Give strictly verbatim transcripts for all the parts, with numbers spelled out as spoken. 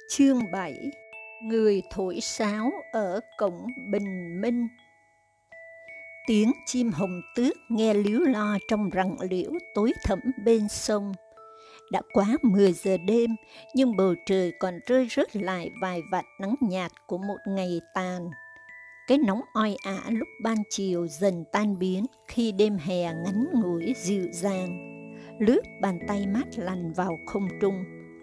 Chương bảy. Người thổi sáo ở cổng bình minh. Tiếng chim hồng tước nghe líu lo trong rặng liễu tối thẳm bên sông. Đã quá mười giờ đêm, nhưng bầu trời còn rơi rớt lại vài vạt nắng nhạt của một ngày tàn. Cái nóng oi ả lúc ban chiều dần tan biến khi đêm hè ngắn ngủi dịu dàng, lướt bàn tay mát lành vào không trung.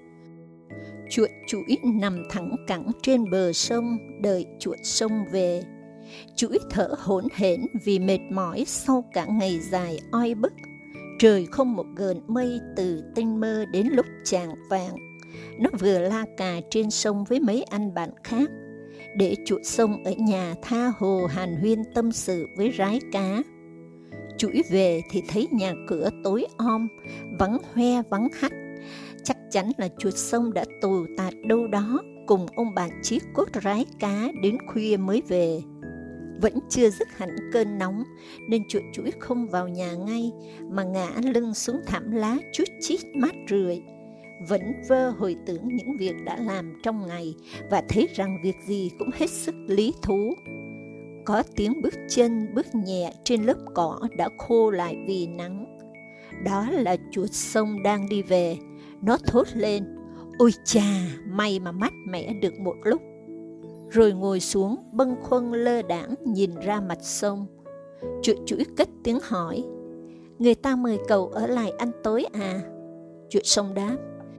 Chuột chũi nằm thẳng cẳng trên bờ sông đợi chuột sông về. Chũi thở hổn hển vì mệt mỏi sau cả ngày dài oi bức. Trời không một gợn mây từ tinh mơ đến lúc chạng vạng. Nó vừa la cà trên sông với mấy anh bạn khác, để chuột sông ở nhà tha hồ hàn huyên tâm sự với rái cá. Chũi về thì thấy nhà cửa tối om, vắng hoe vắng hắt. Chắc chắn là chuột sông đã tù tạt đâu đó cùng ông bạn chí cốt rái cá đến khuya mới về. Vẫn chưa dứt hẳn cơn nóng nên chuột chũi không vào nhà ngay mà ngã lưng xuống thảm lá chút chít mát rượi. Vẫn vơ hồi tưởng những việc đã làm trong ngày và thấy rằng việc gì cũng hết sức lý thú. Có tiếng bước chân bước nhẹ trên lớp cỏ đã khô lại vì nắng. Đó là chuột sông đang đi về. Nó thốt lên: "Ôi chà, may mà mát mẻ được một lúc." Rồi ngồi xuống bâng khuâng lơ đãng nhìn ra mặt sông. Chuột chũi cất tiếng hỏi: "Người ta mời cậu ở lại ăn tối à?" Chuột sông đáp: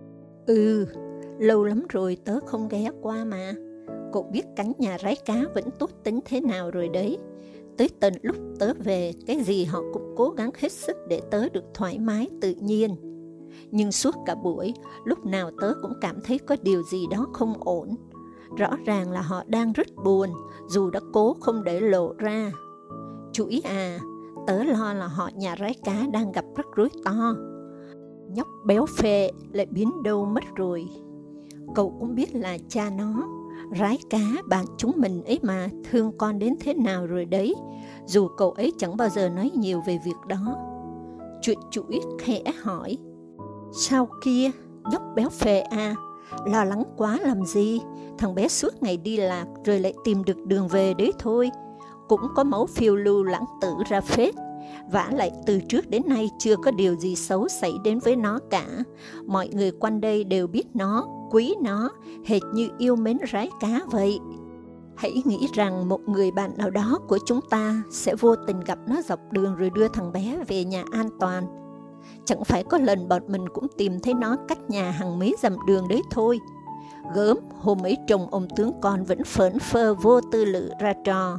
"Ừ, lâu lắm rồi tớ không ghé qua mà. Cậu biết cánh nhà rái cá vẫn tốt tính thế nào rồi đấy. Tới tận lúc tớ về, cái gì họ cũng cố gắng hết sức để tớ được thoải mái tự nhiên. Nhưng suốt cả buổi, lúc nào tớ cũng cảm thấy có điều gì đó không ổn. Rõ ràng là họ đang rất buồn, dù đã cố không để lộ ra. Chũi à, tớ lo là họ nhà rái cá đang gặp rắc rối to. Nhóc béo phệ lại biến đâu mất rồi. Cậu cũng biết là cha nó, rái cá bạn chúng mình ấy mà, thương con đến thế nào rồi đấy, dù cậu ấy chẳng bao giờ nói nhiều về việc đó." Chuột chũi khẽ hỏi: "Sao kia, nhóc béo phệ à, lo lắng quá làm gì? Thằng bé suốt ngày đi lạc rồi lại tìm được đường về đấy thôi. Cũng có máu phiêu lưu lãng tử ra phết. Vả lại từ trước đến nay chưa có điều gì xấu xảy đến với nó cả. Mọi người quanh đây đều biết nó, quý nó, hệt như yêu mến rái cá vậy. Hãy nghĩ rằng một người bạn nào đó của chúng ta sẽ vô tình gặp nó dọc đường rồi đưa thằng bé về nhà an toàn. Chẳng phải có lần bọn mình cũng tìm thấy nó cách nhà hàng mấy dặm đường đấy thôi. Gớm, hôm ấy chồng ông tướng con vẫn phởn phơ vô tư lự ra trò."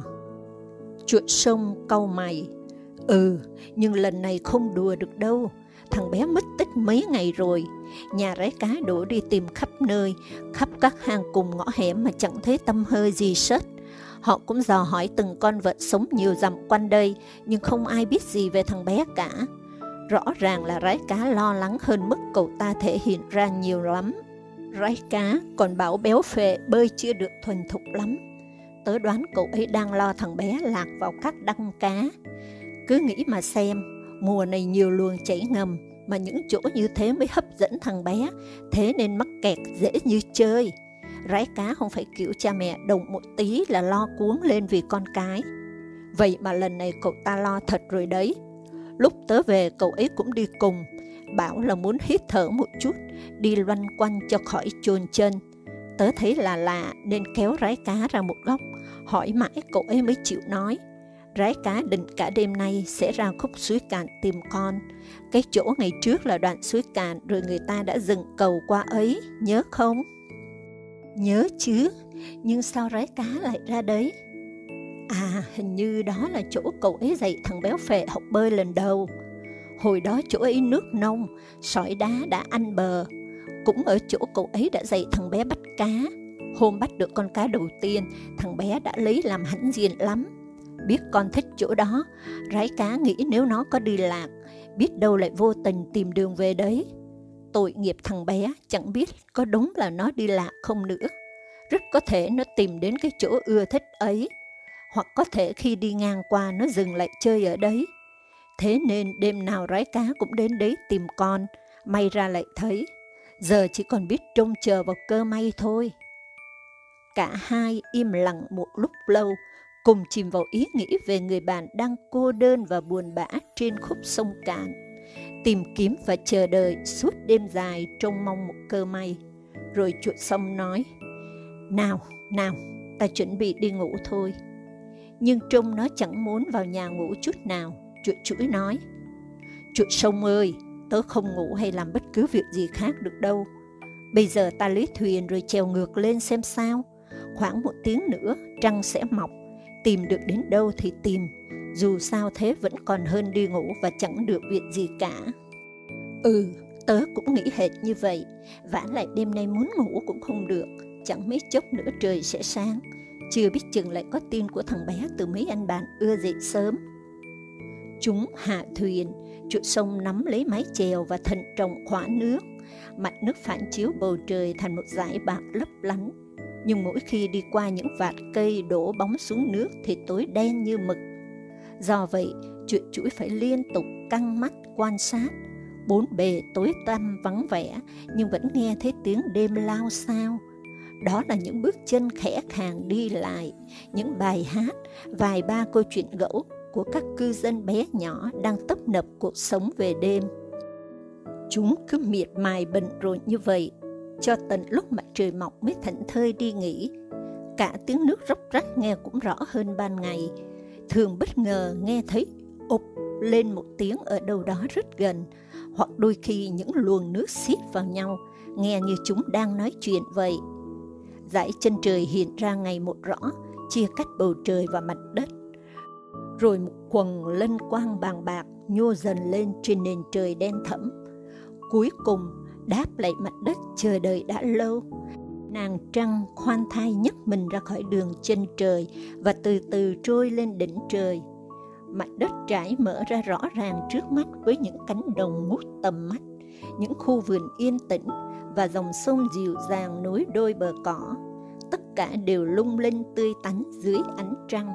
Chuột sông cau mày: "Ừ, nhưng lần này không đùa được đâu. Thằng bé mất tích mấy ngày rồi. Nhà rái cá đổ đi tìm khắp nơi, khắp các hang cùng ngõ hẻm mà chẳng thấy tăm hơi gì sất. Họ cũng dò hỏi từng con vật sống nhiều dặm quanh đây, nhưng không ai biết gì về thằng bé cả. Rõ ràng là rái cá lo lắng hơn mức cậu ta thể hiện ra nhiều lắm. Rái cá còn bảo béo phệ bơi chưa được thuần thục lắm. Tớ đoán cậu ấy đang lo thằng bé lạc vào các đăng cá. Cứ nghĩ mà xem, mùa này nhiều luồng chảy ngầm, mà những chỗ như thế mới hấp dẫn thằng bé, thế nên mắc kẹt dễ như chơi. Rái cá không phải kiểu cha mẹ động một tí là lo cuống lên vì con cái. Vậy mà lần này cậu ta lo thật rồi đấy. Lúc tớ về cậu ấy cũng đi cùng, bảo là muốn hít thở một chút, đi loanh quanh cho khỏi chồn chân. Tớ thấy là lạ nên kéo rái cá ra một góc, hỏi mãi cậu ấy mới chịu nói. Rái cá định cả đêm nay sẽ ra khúc suối cạn tìm con. Cái chỗ ngày trước là đoạn suối cạn rồi người ta đã dựng cầu qua ấy, nhớ không?" "Nhớ chứ, nhưng sao rái cá lại ra đấy?" "À, hình như đó là chỗ cậu ấy dạy thằng béo phệ học bơi lần đầu. Hồi đó chỗ ấy nước nông, sỏi đá đã ăn bờ. Cũng ở chỗ cậu ấy đã dạy thằng bé bắt cá. Hôm bắt được con cá đầu tiên, thằng bé đã lấy làm hãnh diện lắm. Biết con thích chỗ đó, rái cá nghĩ nếu nó có đi lạc, biết đâu lại vô tình tìm đường về đấy. Tội nghiệp thằng bé, chẳng biết có đúng là nó đi lạc không nữa. Rất có thể nó tìm đến cái chỗ ưa thích ấy, hoặc có thể khi đi ngang qua nó dừng lại chơi ở đấy. Thế nên đêm nào rái cá cũng đến đấy tìm con, may ra lại thấy. giờ chỉ còn biết trông chờ vào cơ may thôi. Cả hai im lặng một lúc lâu, cùng chìm vào ý nghĩ về người bạn đang cô đơn và buồn bã trên khúc sông cạn, tìm kiếm và chờ đợi suốt đêm dài trông mong một cơ may. Rồi chuột sông nói, nào, nào, ta chuẩn bị đi ngủ thôi. Nhưng trông nó chẳng muốn vào nhà ngủ chút nào. Chuột chũi nói, chuột sông ơi, tớ không ngủ hay làm bất cứ việc gì khác được đâu. Bây giờ ta lấy thuyền rồi chèo ngược lên xem sao. Khoảng một tiếng nữa trăng sẽ mọc, tìm được đến đâu thì tìm, dù sao thế vẫn còn hơn đi ngủ và chẳng được việc gì cả. Ừ, tớ cũng nghĩ hệt như vậy, vả lại đêm nay muốn ngủ cũng không được, chẳng mấy chốc nữa trời sẽ sáng, chưa biết chừng lại có tin của thằng bé từ mấy anh bạn ưa dậy sớm. Chúng hạ thuyền, chuột sông nắm lấy mái chèo và thận trọng khóa nước. Mặt nước phản chiếu bầu trời thành một dải bạc lấp lánh, nhưng mỗi khi đi qua những vạt cây đổ bóng xuống nước thì tối đen như mực. Do vậy, chuột chũi phải liên tục căng mắt quan sát. Bốn bề tối tăm vắng vẻ, nhưng vẫn nghe thấy tiếng đêm lao xao. Đó là những bước chân khẽ khàng đi lại, những bài hát, vài ba câu chuyện gẫu của các cư dân bé nhỏ đang tấp nập cuộc sống về đêm. Chúng cứ miệt mài bận rộn như vậy, cho tận lúc mặt trời mọc mới thảnh thơi đi nghỉ. Cả tiếng nước róc rách nghe cũng rõ hơn ban ngày. Thường bất ngờ nghe thấy ụp lên một tiếng ở đâu đó rất gần, hoặc đôi khi những luồng nước xít vào nhau, nghe như chúng đang nói chuyện vậy. Dải chân trời hiện ra ngày một rõ, chia cắt bầu trời và mặt đất. Rồi một quầng lân quang bàng bạc nhô dần lên trên nền trời đen thẫm. Cuối cùng đáp lại mặt đất chờ đợi đã lâu. Nàng trăng khoan thai nhấc mình ra khỏi đường chân trời và từ từ trôi lên đỉnh trời. Mặt đất trải mở ra rõ ràng trước mắt với những cánh đồng ngút tầm mắt, những khu vườn yên tĩnh và dòng sông dịu dàng nối đôi bờ cỏ. Tất cả đều lung linh tươi tắn dưới ánh trăng,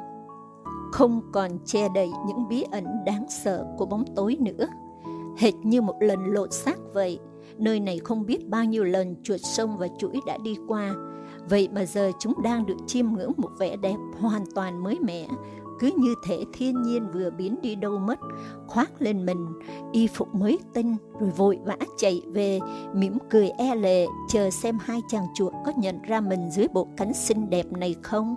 không còn che đậy những bí ẩn đáng sợ của bóng tối nữa. Hệt như một lần lột xác vậy, nơi này không biết bao nhiêu lần chuột sông và chuỗi đã đi qua, vậy mà giờ chúng đang được chiêm ngưỡng một vẻ đẹp hoàn toàn mới mẻ, cứ như thể thiên nhiên vừa biến đi đâu mất, khoác lên mình y phục mới tinh rồi vội vã chạy về, mỉm cười e lệ chờ xem hai chàng chuột có nhận ra mình dưới bộ cánh xinh đẹp này không.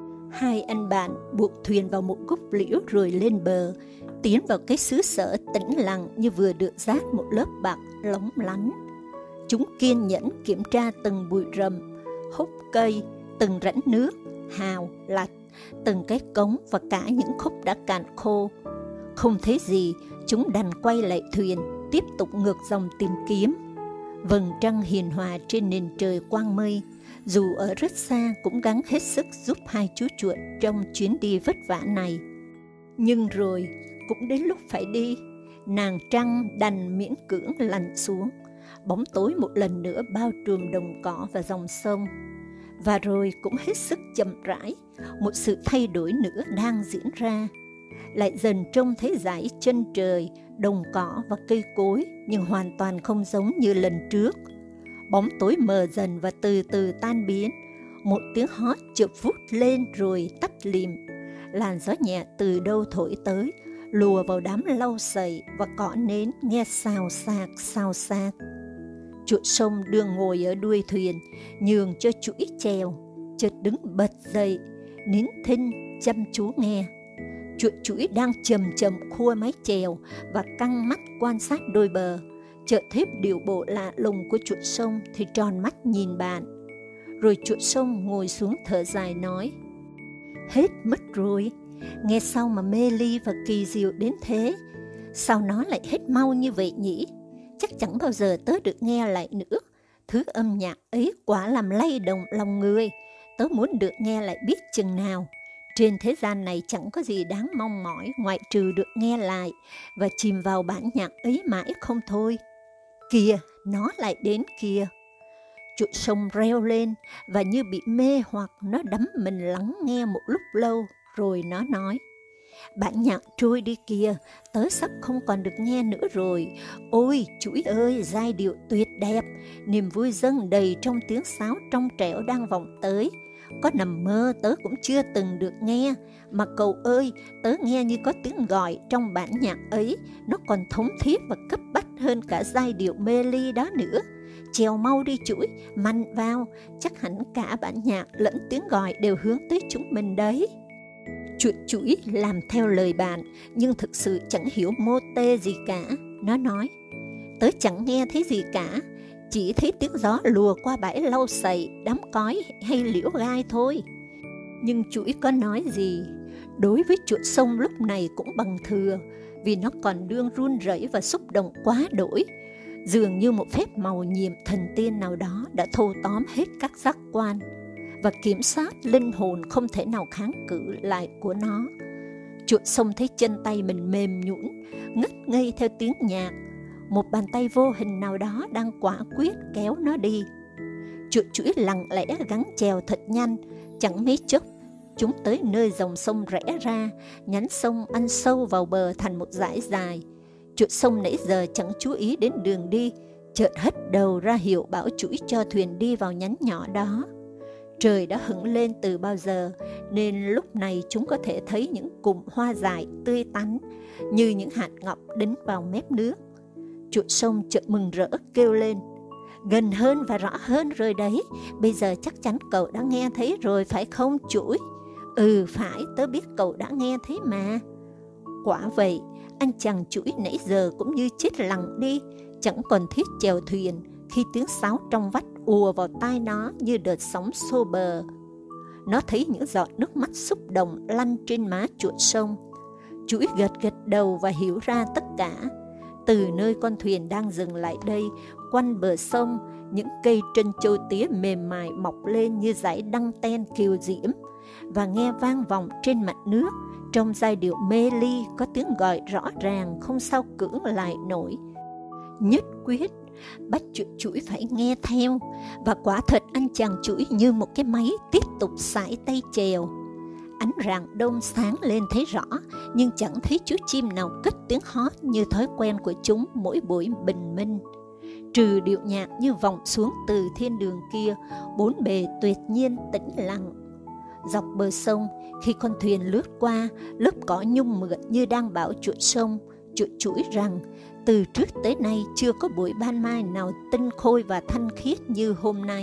Hai anh bạn buộc thuyền vào một gốc liễu rồi lên bờ, tiến vào cái xứ sở tĩnh lặng như vừa được dát một lớp bạc lóng lánh. Chúng kiên nhẫn kiểm tra từng bụi rậm, hốc cây, từng rãnh nước, hào, lạch, từng cái cống và cả những khúc đã cạn khô. Không thấy gì, chúng đành quay lại thuyền, tiếp tục ngược dòng tìm kiếm. Vầng trăng hiền hòa trên nền trời quang mây, dù ở rất xa cũng gắng hết sức giúp hai chú chuột trong chuyến đi vất vả này. Nhưng rồi cũng đến lúc phải đi, nàng trăng đành miễn cưỡng lặn xuống. Bóng tối một lần nữa bao trùm đồng cỏ và dòng sông. Và rồi cũng hết sức chậm rãi, một sự thay đổi nữa đang diễn ra. Lại dần trông thấy dải chân trời, đồng cỏ và cây cối, nhưng hoàn toàn không giống như lần trước. Bóng tối mờ dần và từ từ tan biến. Một tiếng hót chợt vút lên rồi tắt lìm. Làn gió nhẹ từ đâu thổi tới, lùa vào đám lau sậy và cỏ nến nghe xào xạc xào xạc. Chuột sông đương ngồi ở đuôi thuyền, nhường cho chuỗi chèo, chợt đứng bật dậy, nín thinh chăm chú nghe. Chuột chuỗi đang chầm chầm khua mái chèo và căng mắt quan sát đôi bờ, chợt thấy điệu bộ lạ lùng của chuột sông thì tròn mắt nhìn bạn. Rồi chuột sông ngồi xuống thở dài nói, hết mất rồi, nghe sao mà mê ly và kỳ diệu đến thế, sao nó lại hết mau như vậy nhỉ? Chắc chẳng bao giờ tớ được nghe lại nữa. Thứ âm nhạc ấy quả làm lay động lòng người. Tớ muốn được nghe lại biết chừng nào. Trên thế gian này chẳng có gì đáng mong mỏi ngoại trừ được nghe lại và chìm vào bản nhạc ấy mãi không thôi. Kìa, nó lại đến kìa. Chuột sông reo lên và như bị mê hoặc nó đắm mình lắng nghe một lúc lâu rồi nó nói, Bản nhạc trôi đi kìa, tớ sắp không còn được nghe nữa rồi. Ôi, chuỗi ơi, giai điệu tuyệt đẹp, niềm vui dâng đầy trong tiếng sáo trong trẻo đang vọng tới. Có nằm mơ tớ cũng chưa từng được nghe, mà cậu ơi, tớ nghe như có tiếng gọi trong bản nhạc ấy, nó còn thống thiết và cấp bách hơn cả giai điệu mê ly đó nữa. Trèo mau đi chuỗi, mạnh vào, chắc hẳn cả bản nhạc lẫn tiếng gọi đều hướng tới chúng mình đấy. Chuột chuỗi làm theo lời bạn, nhưng thực sự chẳng hiểu mô tê gì cả. Nó nói, tớ chẳng nghe thấy gì cả, chỉ thấy tiếng gió lùa qua bãi lau sậy, đám cói hay liễu gai thôi. Nhưng chuỗi có nói gì? Đối với chuột sông lúc này cũng bằng thừa, vì nó còn đương run rẩy và xúc động quá đỗi. Dường như một phép màu nhiệm thần tiên nào đó đã thâu tóm hết các giác quan và kiểm soát linh hồn không thể nào kháng cự lại của nó. Chuột sông thấy chân tay mình mềm nhũn, ngất ngây theo tiếng nhạc. Một bàn tay vô hình nào đó đang quả quyết kéo nó đi. Chuột chuỗi lặng lẽ gắng chèo thật nhanh, chẳng mấy chốc chúng tới nơi dòng sông rẽ ra, nhánh sông ăn sâu vào bờ thành một dải dài. Chuột sông nãy giờ chẳng chú ý đến đường đi, chợt hất đầu ra hiệu bảo chuỗi cho thuyền đi vào nhánh nhỏ đó. Trời đã hửng lên từ bao giờ, nên lúc này chúng có thể thấy những cụm hoa dại tươi tắn, như những hạt ngọc đính vào mép nước. Chuột sông chợt mừng rỡ kêu lên, gần hơn và rõ hơn rồi đấy, bây giờ chắc chắn cậu đã nghe thấy rồi phải không chuỗi? Ừ phải, tớ biết cậu đã nghe thấy mà. Quả vậy, anh chàng chuỗi nãy giờ cũng như chết lặng đi, chẳng còn thiết chèo thuyền khi tiếng sáo trong vắt ùa vào tai nó như đợt sóng xô bờ. Nó thấy những giọt nước mắt xúc động lăn trên má chuột sông. Chuỗi gật gật đầu và hiểu ra tất cả. Từ nơi con thuyền đang dừng lại đây, quanh bờ sông, những cây trân châu tía mềm mại mọc lên như dải đăng ten kiều diễm, và nghe vang vọng trên mặt nước, trong giai điệu mê ly có tiếng gọi rõ ràng không sao cưỡng lại nổi. Nhất quyết, bắt chuột chuỗi phải nghe theo, và quả thật anh chàng chuỗi như một cái máy tiếp tục sải tay chèo. Ánh rạng đông sáng lên thấy rõ, nhưng chẳng thấy chú chim nào cất tiếng hót như thói quen của chúng mỗi buổi bình minh. Trừ điệu nhạc như vọng xuống từ thiên đường kia, bốn bề tuyệt nhiên tĩnh lặng. Dọc bờ sông, khi con thuyền lướt qua, lớp cỏ nhung mượt như đang bảo chuột sông, chuột chuỗi rằng từ trước tới nay chưa có buổi ban mai nào tinh khôi và thanh khiết như hôm nay.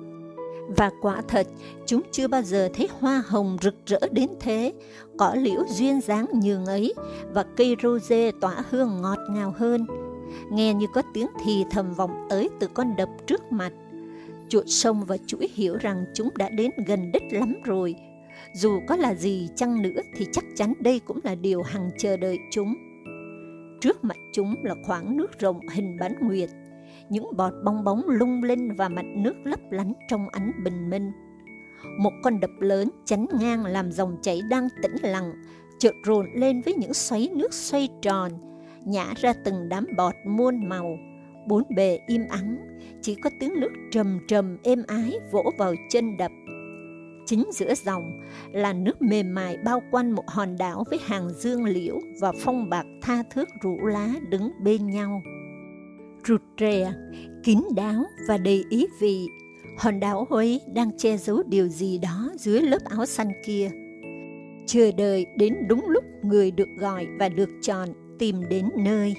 Và quả thật, chúng chưa bao giờ thấy hoa hồng rực rỡ đến thế, cỏ liễu duyên dáng nhường ấy, và cây rose tỏa hương ngọt ngào hơn. Nghe như có tiếng thì thầm vọng tới từ con đập trước mặt. Chuột sông và chuỗi hiểu rằng chúng đã đến gần đích lắm rồi. Dù có là gì chăng nữa thì chắc chắn đây cũng là điều hằng chờ đợi chúng. Trước mặt chúng là khoảng nước rộng hình bán nguyệt, những bọt bong bóng lung linh và mặt nước lấp lánh trong ánh bình minh. Một con đập lớn chắn ngang làm dòng chảy đang tĩnh lặng, chợt rồn lên với những xoáy nước xoay tròn, nhả ra từng đám bọt muôn màu. Bốn bề im ắng, chỉ có tiếng nước trầm trầm êm ái vỗ vào chân đập. Chính giữa dòng là nước mềm mại bao quanh một hòn đảo với hàng dương liễu và phong bạc tha thước rủ lá đứng bên nhau. Rụt rè, kín đáo và đầy ý vị, hòn đảo ấy đang che giấu điều gì đó dưới lớp áo xanh kia. Chờ đợi đến đúng lúc người được gọi và được chọn tìm đến nơi.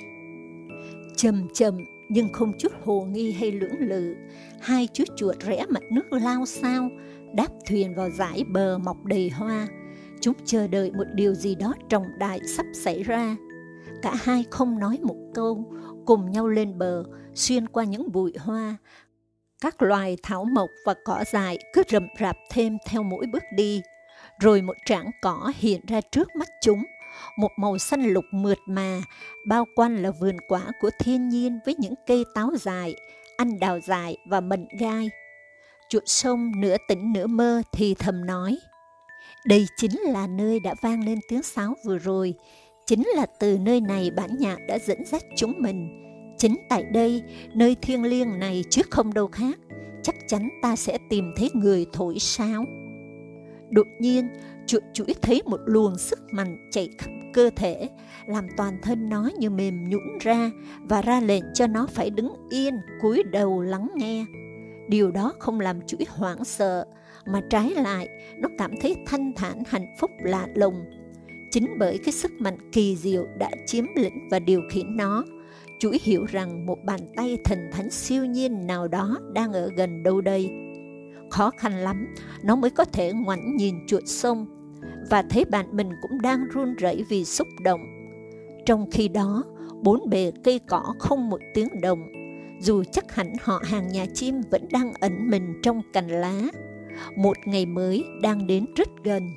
Chậm chậm nhưng không chút hồ nghi hay lưỡng lự, hai chú chuột rẽ mặt nước lao sao, đáp thuyền vào dải bờ mọc đầy hoa. Chúng chờ đợi một điều gì đó trọng đại sắp xảy ra. Cả hai không nói một câu, cùng nhau lên bờ, xuyên qua những bụi hoa. Các loài thảo mộc và cỏ dại cứ rậm rạp thêm theo mỗi bước đi. Rồi một trảng cỏ hiện ra trước mắt chúng, một màu xanh lục mượt mà, bao quanh là vườn quả của thiên nhiên với những cây táo dài, anh đào dài và mận gai. Chuột sông nửa tỉnh nửa mơ thì thầm nói, đây chính là nơi đã vang lên tiếng sáo vừa rồi, chính là từ nơi này bản nhạc đã dẫn dắt chúng mình. Chính tại đây, nơi thiêng liêng này chứ không đâu khác, chắc chắn ta sẽ tìm thấy người thổi sáo. Đột nhiên, chuột chũi thấy một luồng sức mạnh chạy khắp cơ thể, làm toàn thân nó như mềm nhũn ra và ra lệnh cho nó phải đứng yên, cúi đầu lắng nghe. Điều đó không làm chuỗi hoảng sợ, mà trái lại, nó cảm thấy thanh thản hạnh phúc lạ lùng. Chính bởi cái sức mạnh kỳ diệu đã chiếm lĩnh và điều khiển nó, chuỗi hiểu rằng một bàn tay thần thánh siêu nhiên nào đó đang ở gần đâu đây. Khó khăn lắm, nó mới có thể ngoảnh nhìn chuột sông và thấy bạn mình cũng đang run rẩy vì xúc động. Trong khi đó, bốn bề cây cỏ không một tiếng động, dù chắc hẳn họ hàng nhà chim vẫn đang ẩn mình trong cành lá. Một ngày mới đang đến rất gần.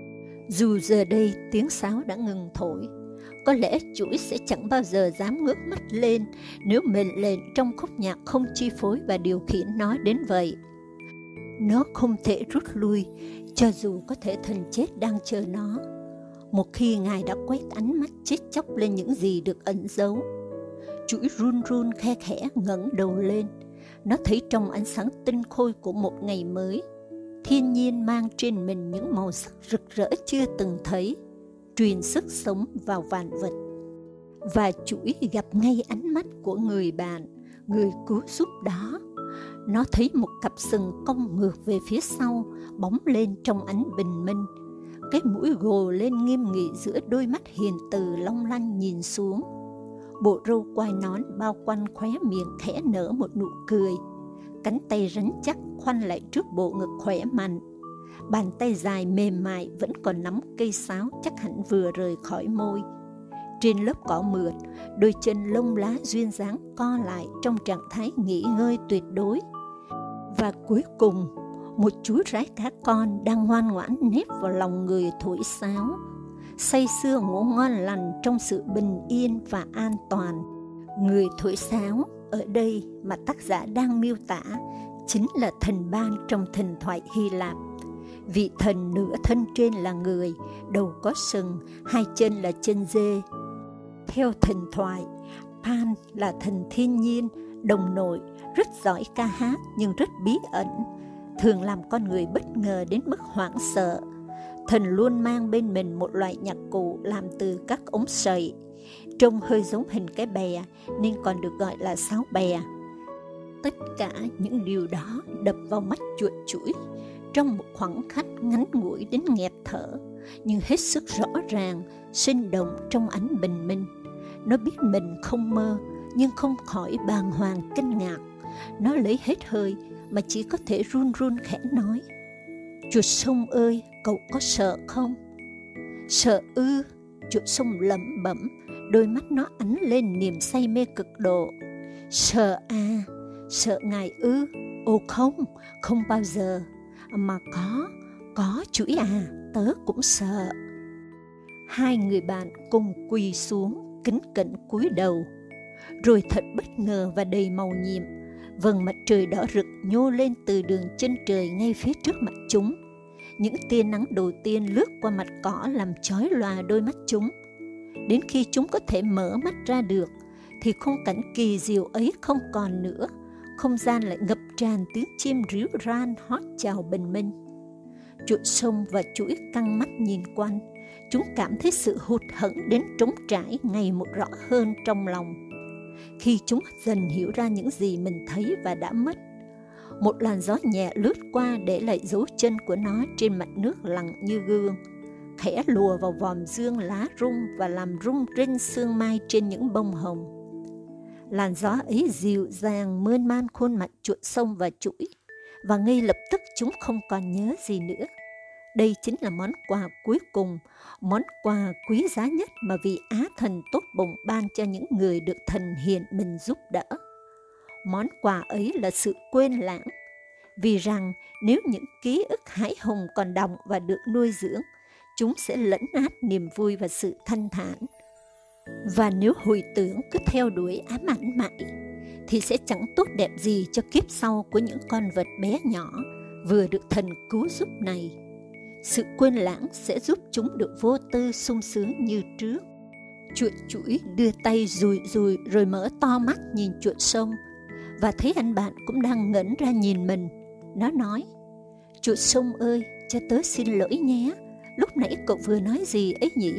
Dù giờ đây tiếng sáo đã ngừng thổi, có lẽ chuỗi sẽ chẳng bao giờ dám ngước mắt lên nếu mệnh lệnh trong khúc nhạc không chi phối và điều khiển nó đến vậy. Nó không thể rút lui, cho dù có thể thần chết đang chờ nó. Một khi Ngài đã quét ánh mắt chết chóc lên những gì được ẩn giấu, chuỗi run run khe khẽ ngẩng đầu lên. Nó thấy trong ánh sáng tinh khôi của một ngày mới, thiên nhiên mang trên mình những màu sắc rực rỡ chưa từng thấy, truyền sức sống vào vạn vật. Và chuỗi gặp ngay ánh mắt của người bạn, người cứu giúp đó. Nó thấy một cặp sừng cong ngược về phía sau, bóng lên trong ánh bình minh. Cái mũi gồ lên nghiêm nghị giữa đôi mắt hiền từ long lanh nhìn xuống. Bộ râu quai nón bao quanh khóe miệng khẽ nở một nụ cười. Cánh tay rắn chắc khoanh lại trước bộ ngực khỏe mạnh. Bàn tay dài mềm mại vẫn còn nắm cây sáo chắc hẳn vừa rời khỏi môi. Trên lớp cỏ mượt, đôi chân lông lá duyên dáng co lại trong trạng thái nghỉ ngơi tuyệt đối. Và cuối cùng, một chú rái cá con đang ngoan ngoãn nép vào lòng người thổi sáo, say sưa ngủ ngon lành trong sự bình yên và an toàn. Người thổi sáo ở đây mà tác giả đang miêu tả chính là thần Pan trong thần thoại Hy Lạp. Vị thần nửa thân trên là người, đầu có sừng, hai chân là chân dê. Theo thần thoại, Pan là thần thiên nhiên, đồng nội, rất giỏi ca hát nhưng rất bí ẩn, thường làm con người bất ngờ đến mức hoảng sợ. Thần luôn mang bên mình một loại nhạc cụ làm từ các ống sậy, trông hơi giống hình cái bè nên còn được gọi là sáo bè. Tất cả những điều đó đập vào mắt chuột chũi trong một khoảng khắc ngắn ngủi đến nghẹt thở, nhưng hết sức rõ ràng, sinh động trong ánh bình minh. Nó biết mình không mơ, nhưng không khỏi bàng hoàng kinh ngạc. Nó lấy hết hơi mà chỉ có thể run run khẽ nói: "Chuột sông ơi, cậu có sợ không?" "Sợ ư?" Chuột sông lẩm bẩm, đôi mắt nó ánh lên niềm say mê cực độ. "Sợ à? Sợ ngài ư? Ồ không, không bao giờ. Mà có, có chuỗi à, tớ cũng sợ." Hai người bạn cùng quỳ xuống, kính cẩn cúi đầu. Rồi thật bất ngờ và đầy màu nhiệm, vầng mặt trời đỏ rực nhô lên từ đường chân trời ngay phía trước mặt chúng. Những tia nắng đầu tiên lướt qua mặt cỏ làm chói lòa đôi mắt chúng. Đến khi chúng có thể mở mắt ra được, thì khung cảnh kỳ diệu ấy không còn nữa. Không gian lại ngập tràn tiếng chim ríu ran hót chào bình minh. Chuột sông và chuỗi căng mắt nhìn quanh. Chúng cảm thấy sự hụt hẫng đến trống trải ngày một rõ hơn trong lòng. Khi chúng dần hiểu ra những gì mình thấy và đã mất, một làn gió nhẹ lướt qua để lại dấu chân của nó trên mặt nước lặng như gương, khẽ lùa vào vòm dương lá rung và làm rung rinh sương mai trên những bông hồng. Làn gió ấy dịu dàng mơn man khuôn mặt chuột sông và chuỗi, và ngay lập tức chúng không còn nhớ gì nữa. Đây chính là món quà cuối cùng, món quà quý giá nhất mà vị Á thần tốt bụng ban cho những người được thần hiện mình giúp đỡ. Món quà ấy là sự quên lãng, vì rằng nếu những ký ức hãi hùng còn đọng và được nuôi dưỡng, chúng sẽ lấn át niềm vui và sự thanh thản. Và nếu hồi tưởng cứ theo đuổi ám ảnh mãi, thì sẽ chẳng tốt đẹp gì cho kiếp sau của những con vật bé nhỏ vừa được thần cứu giúp này. Sự quên lãng sẽ giúp chúng được vô tư sung sướng như trước. Chuột chuỗi đưa tay dùi dùi rồi mở to mắt nhìn chuột sông, và thấy anh bạn cũng đang ngẩng ra nhìn mình. Nó nói: "Chuột sông ơi, cho tớ xin lỗi nhé, lúc nãy cậu vừa nói gì ấy nhỉ?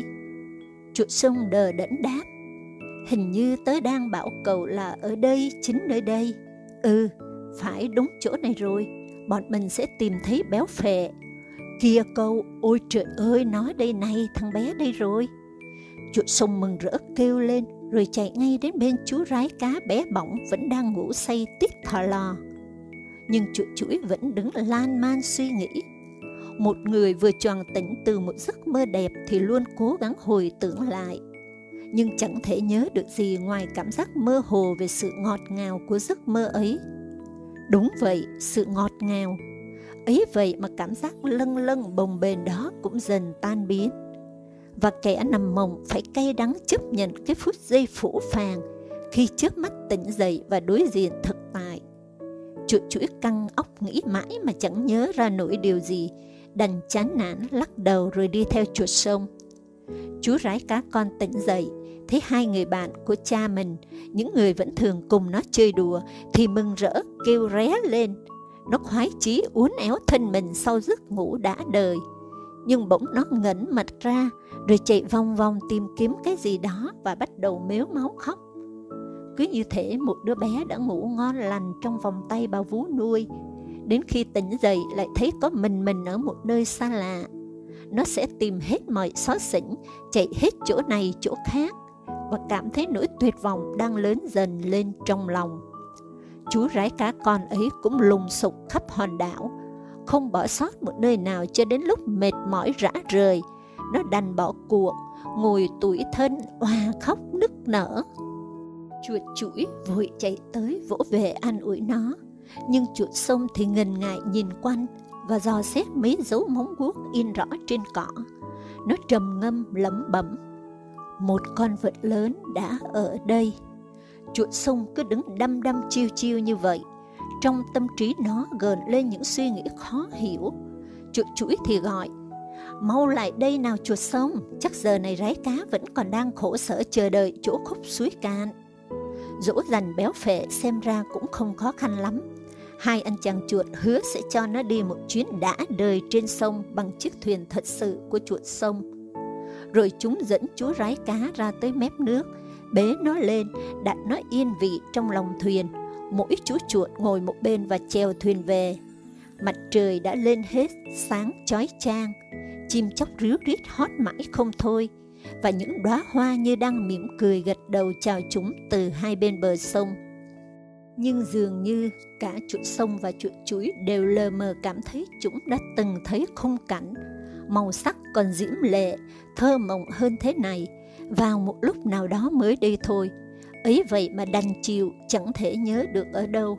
Chuột sông đờ đẫn đáp, hình như tớ đang bảo cậu là ở đây, chính nơi đây. Ừ, phải đúng chỗ này rồi, bọn mình sẽ tìm thấy béo phệ. Kìa cậu, ôi trời ơi, nó đây này, thằng bé đây rồi. Chuột sông mừng rỡ kêu lên, rồi chạy ngay đến bên chú rái cá bé bỏng vẫn đang ngủ say tít thò lò. Nhưng chuột chuỗi vẫn đứng lan man suy nghĩ. Một người vừa choàng tỉnh từ một giấc mơ đẹp thì luôn cố gắng hồi tưởng lại, nhưng chẳng thể nhớ được gì ngoài cảm giác mơ hồ về sự ngọt ngào của giấc mơ ấy. Đúng vậy, sự ngọt ngào. Ấy vậy mà cảm giác lâng lâng bồng bềnh đó cũng dần tan biến. Và kẻ nằm mộng phải cay đắng chấp nhận cái phút giây phũ phàng khi chớp mắt tỉnh dậy và đối diện thực tại. Chuột chuỗi căng óc nghĩ mãi mà chẳng nhớ ra nổi điều gì, đành chán nản lắc đầu rồi đi theo chuột sông. Chú rái cá con tỉnh dậy, thấy hai người bạn của cha mình, những người vẫn thường cùng nó chơi đùa, thì mừng rỡ kêu ré lên. Nó khoái chí uốn éo thân mình sau giấc ngủ đã đời. Nhưng bỗng nó ngẩng mặt ra, rồi chạy vòng vòng tìm kiếm cái gì đó và bắt đầu mếu máu khóc. Cứ như thể một đứa bé đã ngủ ngon lành trong vòng tay bà vú nuôi, đến khi tỉnh dậy lại thấy có mình mình ở một nơi xa lạ. Nó sẽ tìm hết mọi xó xỉnh, chạy hết chỗ này chỗ khác, và cảm thấy nỗi tuyệt vọng đang lớn dần lên trong lòng. Chú rái cá con ấy cũng lùng sục khắp hòn đảo, không bỏ sót một nơi nào cho đến lúc mệt mỏi rã rời, nó đành bỏ cuộc, ngồi tủi thân oà khóc nức nở. Chuột chuỗi vội chạy tới vỗ về an ủi nó, nhưng chuột sông thì ngần ngại nhìn quanh và dò xét mấy dấu móng guốc in rõ trên cỏ. Nó trầm ngâm lẩm bẩm, một con vật lớn đã ở đây. Chuột sông cứ đứng đăm đăm chiêu chiêu như vậy. Trong tâm trí nó gợn lên những suy nghĩ khó hiểu. Chuột chuỗi thì gọi, mau lại đây nào chuột sông, chắc giờ này rái cá vẫn còn đang khổ sở chờ đợi chỗ khúc suối cạn. Dỗ dành béo phệ xem ra cũng không khó khăn lắm. Hai anh chàng chuột hứa sẽ cho nó đi một chuyến đã đời trên sông bằng chiếc thuyền thật sự của chuột sông. Rồi chúng dẫn chú rái cá ra tới mép nước, bế nó lên, đặt nó yên vị trong lòng thuyền. Mỗi chú chuột ngồi một bên và chèo thuyền về. Mặt trời đã lên hết, sáng chói chang. Chim chóc ríu rít hót mãi không thôi, và những đóa hoa như đang mỉm cười gật đầu chào chúng từ hai bên bờ sông. Nhưng dường như cả chuột sông và chuột chuỗi đều lờ mờ cảm thấy chúng đã từng thấy khung cảnh màu sắc còn diễm lệ, thơ mộng hơn thế này vào một lúc nào đó mới đây thôi. Ấy vậy mà đành chịu, chẳng thể nhớ được ở đâu.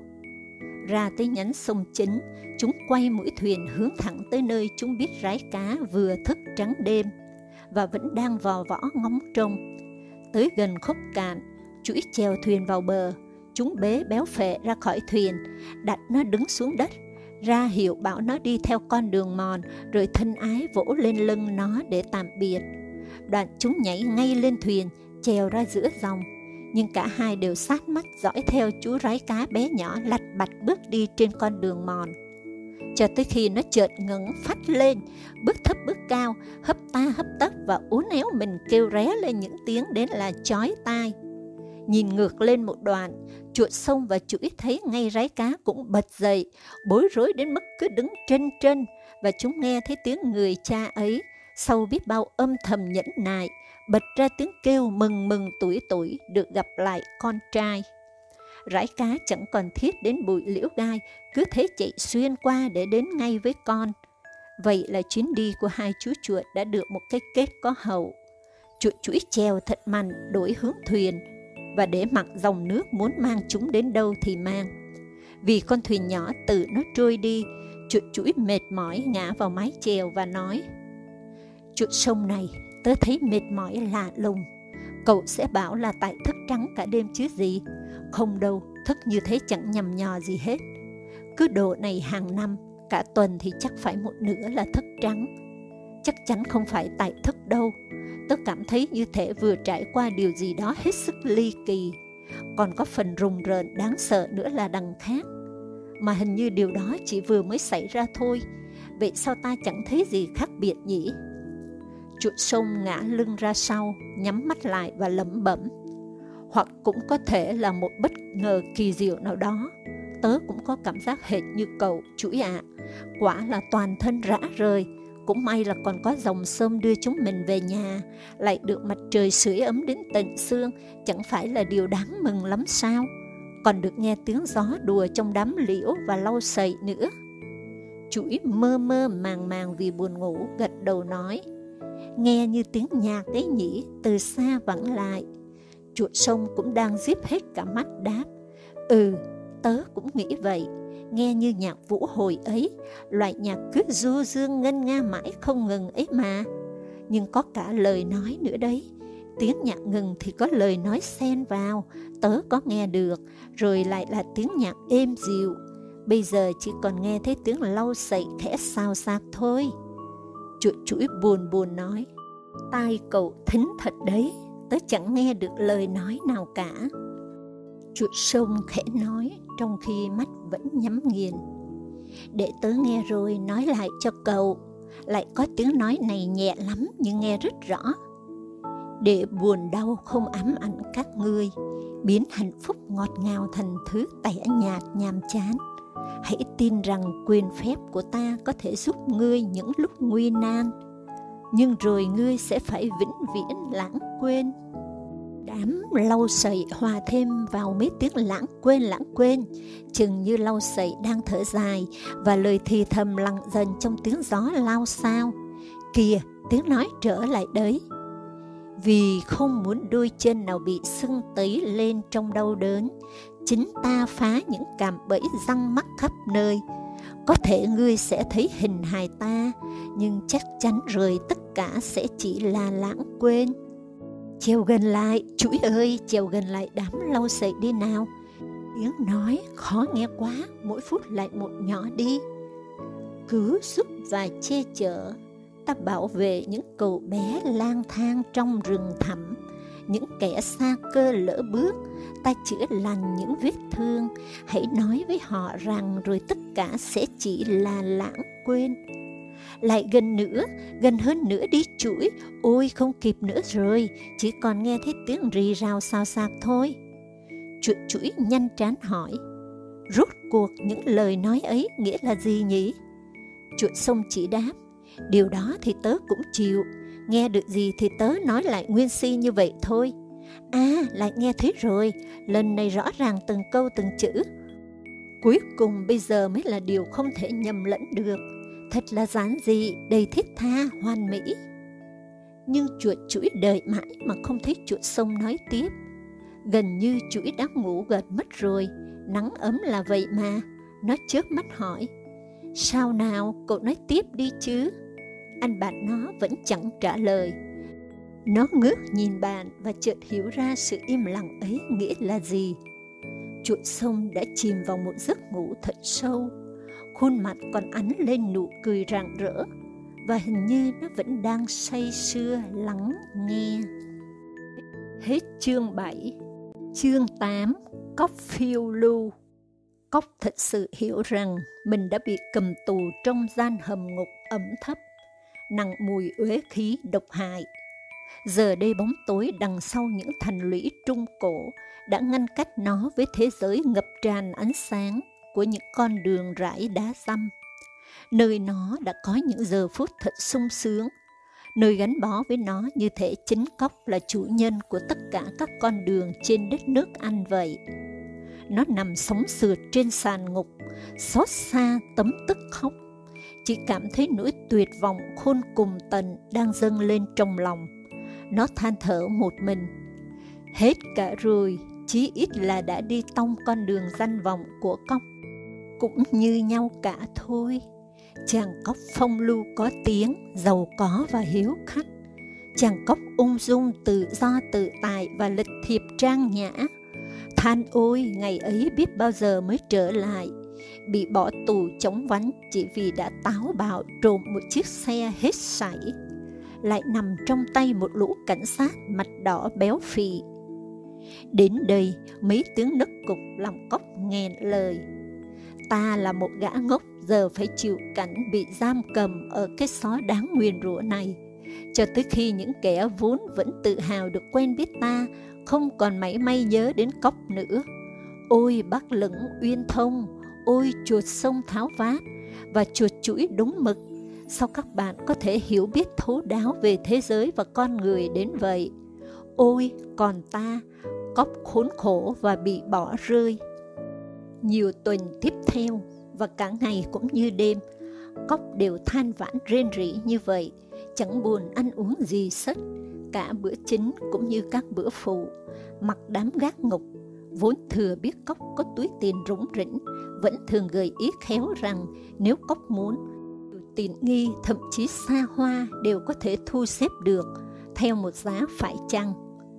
Ra tới nhánh sông chính, chúng quay mũi thuyền hướng thẳng tới nơi chúng biết rái cá vừa thức trắng đêm và vẫn đang vò võ ngóng trông. Tới gần khúc cạn, chuỗi chèo thuyền vào bờ. Chúng bế béo phệ ra khỏi thuyền, đặt nó đứng xuống đất, ra hiệu bảo nó đi theo con đường mòn, rồi thân ái vỗ lên lưng nó để tạm biệt. Đoạn chúng nhảy ngay lên thuyền, chèo ra giữa dòng, nhưng cả hai đều sát mắt dõi theo chú rái cá bé nhỏ lạch bạch bước đi trên con đường mòn. Cho tới khi nó chợt ngẩng phắt lên, bước thấp bước cao, hấp ta hấp tấp và uốn éo mình kêu ré lên những tiếng đến là chói tai. Nhìn ngược lên một đoạn, chuột sông và chuỗi thấy ngay rái cá cũng bật dậy, bối rối đến mức cứ đứng trân trân, và chúng nghe thấy tiếng người cha ấy, sau biết bao âm thầm nhẫn nại, bật ra tiếng kêu mừng mừng tủi tủi được gặp lại con trai. Rái cá chẳng còn thiết đến bụi liễu gai, cứ thế chạy xuyên qua để đến ngay với con. Vậy là chuyến đi của hai chú chuột đã được một cái kết có hậu. Chuột chuỗi chèo thật mạnh đổi hướng thuyền, và để mặc dòng nước muốn mang chúng đến đâu thì mang. Vì con thuyền nhỏ tự nó trôi đi, chuột chuỗi mệt mỏi ngã vào mái chèo và nói, chuột sông này, tớ thấy mệt mỏi lạ lùng. Cậu sẽ bảo là tại thức trắng cả đêm chứ gì? Không đâu, thức như thế chẳng nhầm nhò gì hết. Cứ độ này hàng năm, cả tuần thì chắc phải một nửa là thức trắng. Chắc chắn không phải tại thức đâu. Tớ cảm thấy như thể vừa trải qua điều gì đó hết sức ly kỳ. Còn có phần rùng rợn đáng sợ nữa là đằng khác. Mà hình như điều đó chỉ vừa mới xảy ra thôi. vậy sao ta chẳng thấy gì khác biệt nhỉ? Chuột sông ngã lưng ra sau, nhắm mắt lại và lẩm bẩm. Hoặc cũng có thể là một bất ngờ kỳ diệu nào đó. Tớ cũng có cảm giác hệt như cậu, chuỗi ạ. À. Quả là toàn thân rã rời. Cũng may là còn có dòng sông đưa chúng mình về nhà, lại được mặt trời sưởi ấm đến tận xương, chẳng phải là điều đáng mừng lắm sao? Còn được nghe tiếng gió đùa trong đám liễu và lau sậy nữa. Chuỗi mơ mơ màng màng vì buồn ngủ, gật đầu nói. Nghe như tiếng nhạc đấy nhỉ, từ xa vẳng lại. Chuột sông cũng đang díp hết cả mắt đáp. Ừ, tớ cũng nghĩ vậy. Nghe như nhạc vũ hồi ấy, loại nhạc cứ du dương ngân nga mãi không ngừng ấy mà. Nhưng có cả lời nói nữa đấy. Tiếng nhạc ngừng thì có lời nói xen vào, tớ có nghe được, rồi lại là tiếng nhạc êm dịu. Bây giờ chỉ còn nghe thấy tiếng lau sậy khẽ xào xạc thôi. Chuột chuỗi buồn buồn nói. Tai cậu thính thật đấy, tớ chẳng nghe được lời nói nào cả. Chuột sông khẽ nói, trong khi mắt vẫn nhắm nghiền. Để tớ nghe rồi nói lại cho cậu. Lại có tiếng nói này nhẹ lắm nhưng nghe rất rõ. Để buồn đau không ám ảnh các ngươi, biến hạnh phúc ngọt ngào thành thứ tẻ nhạt nhàm chán. Hãy tin rằng quyền phép của ta có thể giúp ngươi những lúc nguy nan, nhưng rồi ngươi sẽ phải vĩnh viễn lãng quên. Đám lau sậy hòa thêm vào mấy tiếng lãng quên lãng quên, chừng như lau sậy đang thở dài, và lời thì thầm lặng dần trong tiếng gió lao xao. Kìa, tiếng nói trở lại đấy. Vì không muốn đôi chân nào bị sưng tấy lên trong đau đớn, chính ta phá những cạm bẫy răng mắc khắp nơi. Có thể ngươi sẽ thấy hình hài ta, nhưng chắc chắn rồi tất cả sẽ chỉ là lãng quên. Trèo gần lại, chuỗi ơi, trèo gần lại đám lau sậy đi nào. Tiếng nói khó nghe quá, mỗi phút lại một nhỏ đi. Cứu giúp và che chở, ta bảo vệ những cậu bé lang thang trong rừng thẳm, những kẻ xa cơ lỡ bước, ta chữa lành những vết thương. Hãy nói với họ rằng rồi tất cả sẽ chỉ là lãng quên. Lại gần nữa, gần hơn nữa đi chuỗi. Ôi không kịp nữa rồi, chỉ còn nghe thấy tiếng rì rào xào xạc thôi. Chuỗi chuỗi nhanh trán hỏi. Rốt cuộc những lời nói ấy nghĩa là gì nhỉ? Chuỗi sông chỉ đáp. Điều đó thì tớ cũng chịu. Nghe được gì thì tớ nói lại nguyên si như vậy thôi. À, lại nghe thấy rồi. Lần này rõ ràng từng câu từng chữ. Cuối cùng bây giờ mới là điều không thể nhầm lẫn được. Thật là giản dị, đầy thiết tha, hoàn mỹ. Nhưng chuột chuỗi đợi mãi mà không thấy chuột sông nói tiếp. Gần như chuỗi đã ngủ gật mất rồi. Nắng ấm là vậy mà. Nó chớp mắt hỏi. Sao nào, cậu nói tiếp đi chứ. Anh bạn nó vẫn chẳng trả lời. Nó ngước nhìn bạn và chợt hiểu ra sự im lặng ấy nghĩa là gì. Chuột sông đã chìm vào một giấc ngủ thật sâu. Khuôn mặt còn ánh lên nụ cười rạng rỡ, và hình như nó vẫn đang say sưa lắng nghe. Hết chương bảy. Chương tám. Cóc phiêu lưu. Cóc thật sự hiểu rằng mình đã bị cầm tù trong gian hầm ngục ẩm thấp, nặng mùi uế khí độc hại. Giờ đây bóng tối đằng sau những thành lũy trung cổ đã ngăn cách nó với thế giới ngập tràn ánh sáng của những con đường rải đá răm, nơi nó đã có những giờ phút thật sung sướng, nơi gắn bó với nó như thể chính Cóc là chủ nhân của tất cả các con đường trên đất nước Anh vậy. Nó nằm sóng sượt trên sàn ngục, xót xa tấm tức khóc, chỉ cảm thấy nỗi tuyệt vọng khôn cùng tận đang dâng lên trong lòng. Nó than thở một mình. Hết cả rồi, chí ít là đã đi tông con đường danh vọng của Cóc. Cũng như nhau cả thôi. Chàng Cóc phong lưu có tiếng, giàu có và hiếu khách. Chàng Cóc ung dung tự do tự tại và lịch thiệp trang nhã. Than ôi, ngày ấy biết bao giờ mới trở lại. Bị bỏ tù chống vánh chỉ vì đã táo bạo trộm một chiếc xe hết sảy. Lại nằm trong tay một lũ cảnh sát mặt đỏ béo phì. Đến đây, mấy tiếng nấc cục làm Cóc nghẹn lời. Ta là một gã ngốc giờ phải chịu cảnh bị giam cầm ở cái xó đáng nguyền rủa này, cho tới khi những kẻ vốn vẫn tự hào được quen biết ta không còn mảy may nhớ đến cóc nữa. Ôi Bắc Lửng uyên thông, ôi chuột sông Tháo Vát và chuột chuỗi đúng mực, sao các bạn có thể hiểu biết thấu đáo về thế giới và con người đến vậy? Ôi còn ta, cóc khốn khổ và bị bỏ rơi. Nhiều tuần tiếp theo và cả ngày cũng như đêm, cóc đều than vãn rên rỉ như vậy, chẳng buồn ăn uống gì sất, cả bữa chính cũng như các bữa phụ. Mặc đám gác ngục, vốn thừa biết cóc có túi tiền rủng rỉnh, vẫn thường gợi ý khéo rằng nếu cóc muốn, tiện nghi thậm chí xa hoa đều có thể thu xếp được theo một giá phải chăng.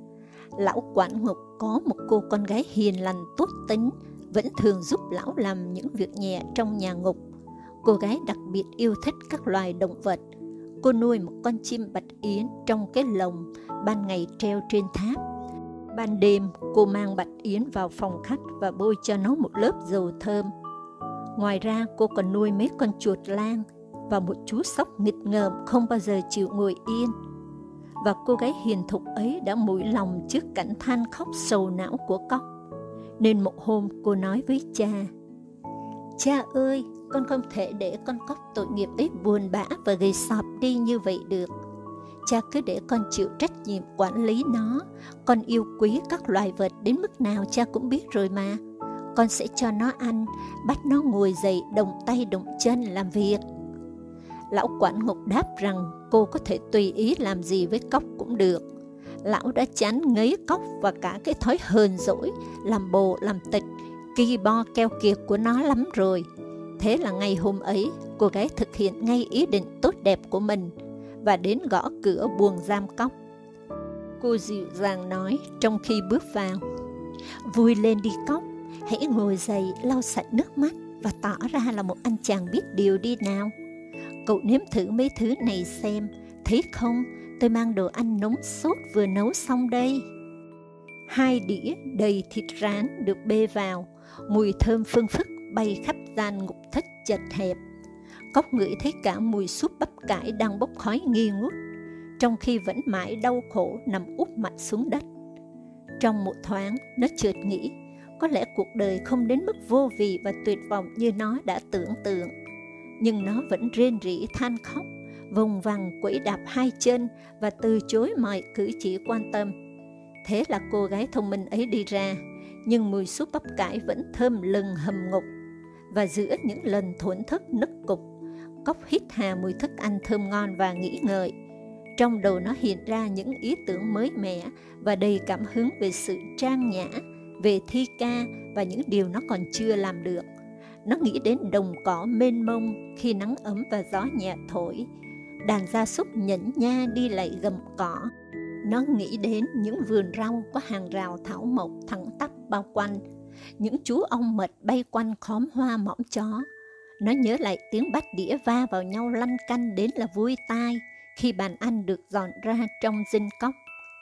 Lão quản ngục có một cô con gái hiền lành tốt tính, vẫn thường giúp lão làm những việc nhẹ trong nhà ngục. Cô gái đặc biệt yêu thích các loài động vật. Cô nuôi một con chim bạch yến trong cái lồng, ban ngày treo trên tháp. Ban đêm, cô mang bạch yến vào phòng khách và bôi cho nó một lớp dầu thơm. Ngoài ra, cô còn nuôi mấy con chuột lang và một chú sóc nghịch ngợm không bao giờ chịu ngồi yên. Và cô gái hiền thục ấy đã mũi lòng trước cảnh than khóc sầu não của cóc. Nên một hôm cô nói với cha: "Cha ơi, con không thể để con cóc tội nghiệp ấy buồn bã và gầy sọp đi như vậy được. Cha cứ để con chịu trách nhiệm quản lý nó. Con yêu quý các loài vật đến mức nào cha cũng biết rồi mà. Con sẽ cho nó ăn, bắt nó ngồi dậy động tay động chân làm việc." Lão quản ngục đáp rằng cô có thể tùy ý làm gì với cóc cũng được. Lão đã chán ngấy cóc và cả cái thói hờn dỗi, làm bồ làm tịch, ki bo keo kiệt của nó lắm rồi. Thế là ngày hôm ấy, cô gái thực hiện ngay ý định tốt đẹp của mình và đến gõ cửa buồng giam cóc. Cô dịu dàng nói trong khi bước vào: "Vui lên đi cóc, hãy ngồi dậy lau sạch nước mắt và tỏ ra là một anh chàng biết điều đi nào. Cậu nếm thử mấy thứ này xem, thấy không, tôi mang đồ ăn nóng sốt vừa nấu xong đây." Hai đĩa đầy thịt rán được bê vào, mùi thơm phương phức bay khắp gian ngục thất chật hẹp. Cóc ngửi thấy cả mùi súp bắp cải đang bốc khói nghi ngút, trong khi vẫn mãi đau khổ nằm úp mặt xuống đất. Trong một thoáng, nó chợt nghĩ, có lẽ cuộc đời không đến mức vô vị và tuyệt vọng như nó đã tưởng tượng. Nhưng nó vẫn rên rỉ than khóc, vùng vằng quẫy đạp hai chân và từ chối mọi cử chỉ quan tâm. Thế là cô gái thông minh ấy đi ra, nhưng mùi súp bắp cải vẫn thơm lừng hầm ngục. Và giữa những lần thổn thức nức cục, cóc hít hà mùi thức ăn thơm ngon và nghĩ ngợi. Trong đầu nó hiện ra những ý tưởng mới mẻ và đầy cảm hứng về sự trang nhã, về thi ca và những điều nó còn chưa làm được. Nó nghĩ đến đồng cỏ mênh mông khi nắng ấm và gió nhẹ thổi, đàn gia súc nhẫn nha đi lại gầm cỏ. Nó nghĩ đến những vườn rau có hàng rào thảo mộc thẳng tắp bao quanh, những chú ong mật bay quanh khóm hoa mõm chó. Nó nhớ lại tiếng bát đĩa va vào nhau lăn canh đến là vui tai khi bàn ăn được dọn ra trong dinh cóc.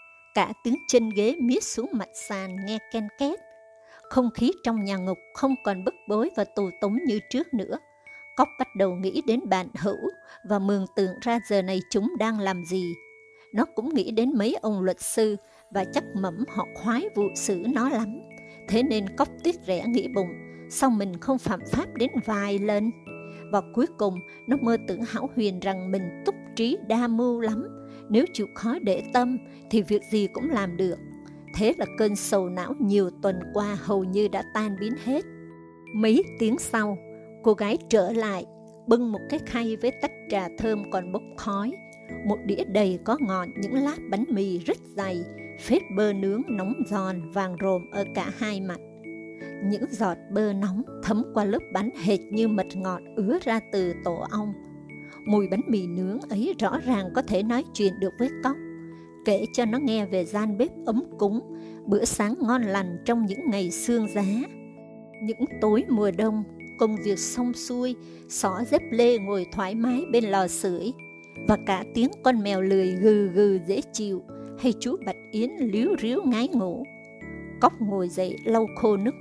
Cả tiếng chân ghế miết xuống mặt sàn nghe ken két. Không khí trong nhà ngục không còn bức bối và tù túng như trước nữa. Cóc bắt đầu nghĩ đến bạn hữu và mường tượng ra giờ này chúng đang làm gì. Nó cũng nghĩ đến mấy ông luật sư và chắc mẩm họ khoái vụ xử nó lắm. Thế nên Cóc tiếc rẻ nghĩ bụng, sao mình không phạm pháp đến vài lần. Và cuối cùng nó mơ tưởng hão huyền rằng mình túc trí đa mưu lắm. Nếu chịu khó để tâm thì việc gì cũng làm được. Thế là cơn sầu não nhiều tuần qua hầu như đã tan biến hết. Mấy tiếng sau, cô gái trở lại, bưng một cái khay với tách trà thơm còn bốc khói, một đĩa đầy có ngọn những lát bánh mì rất dày, phết bơ nướng nóng giòn vàng rồm ở cả hai mặt. Những giọt bơ nóng thấm qua lớp bánh hệt như mật ngọt ứa ra từ tổ ong. Mùi bánh mì nướng ấy rõ ràng có thể nói chuyện được với Cóc, kể cho nó nghe về gian bếp ấm cúng, bữa sáng ngon lành trong những ngày sương giá. Những tối mùa đông, công việc xong xuôi, xỏ dép lê ngồi thoải mái bên lò sưởi, và cả tiếng con mèo lười gừ gừ dễ chịu, hay chú Bạch Yến líu ríu ngái ngủ. Cóc ngồi dậy lau khô nước mắt,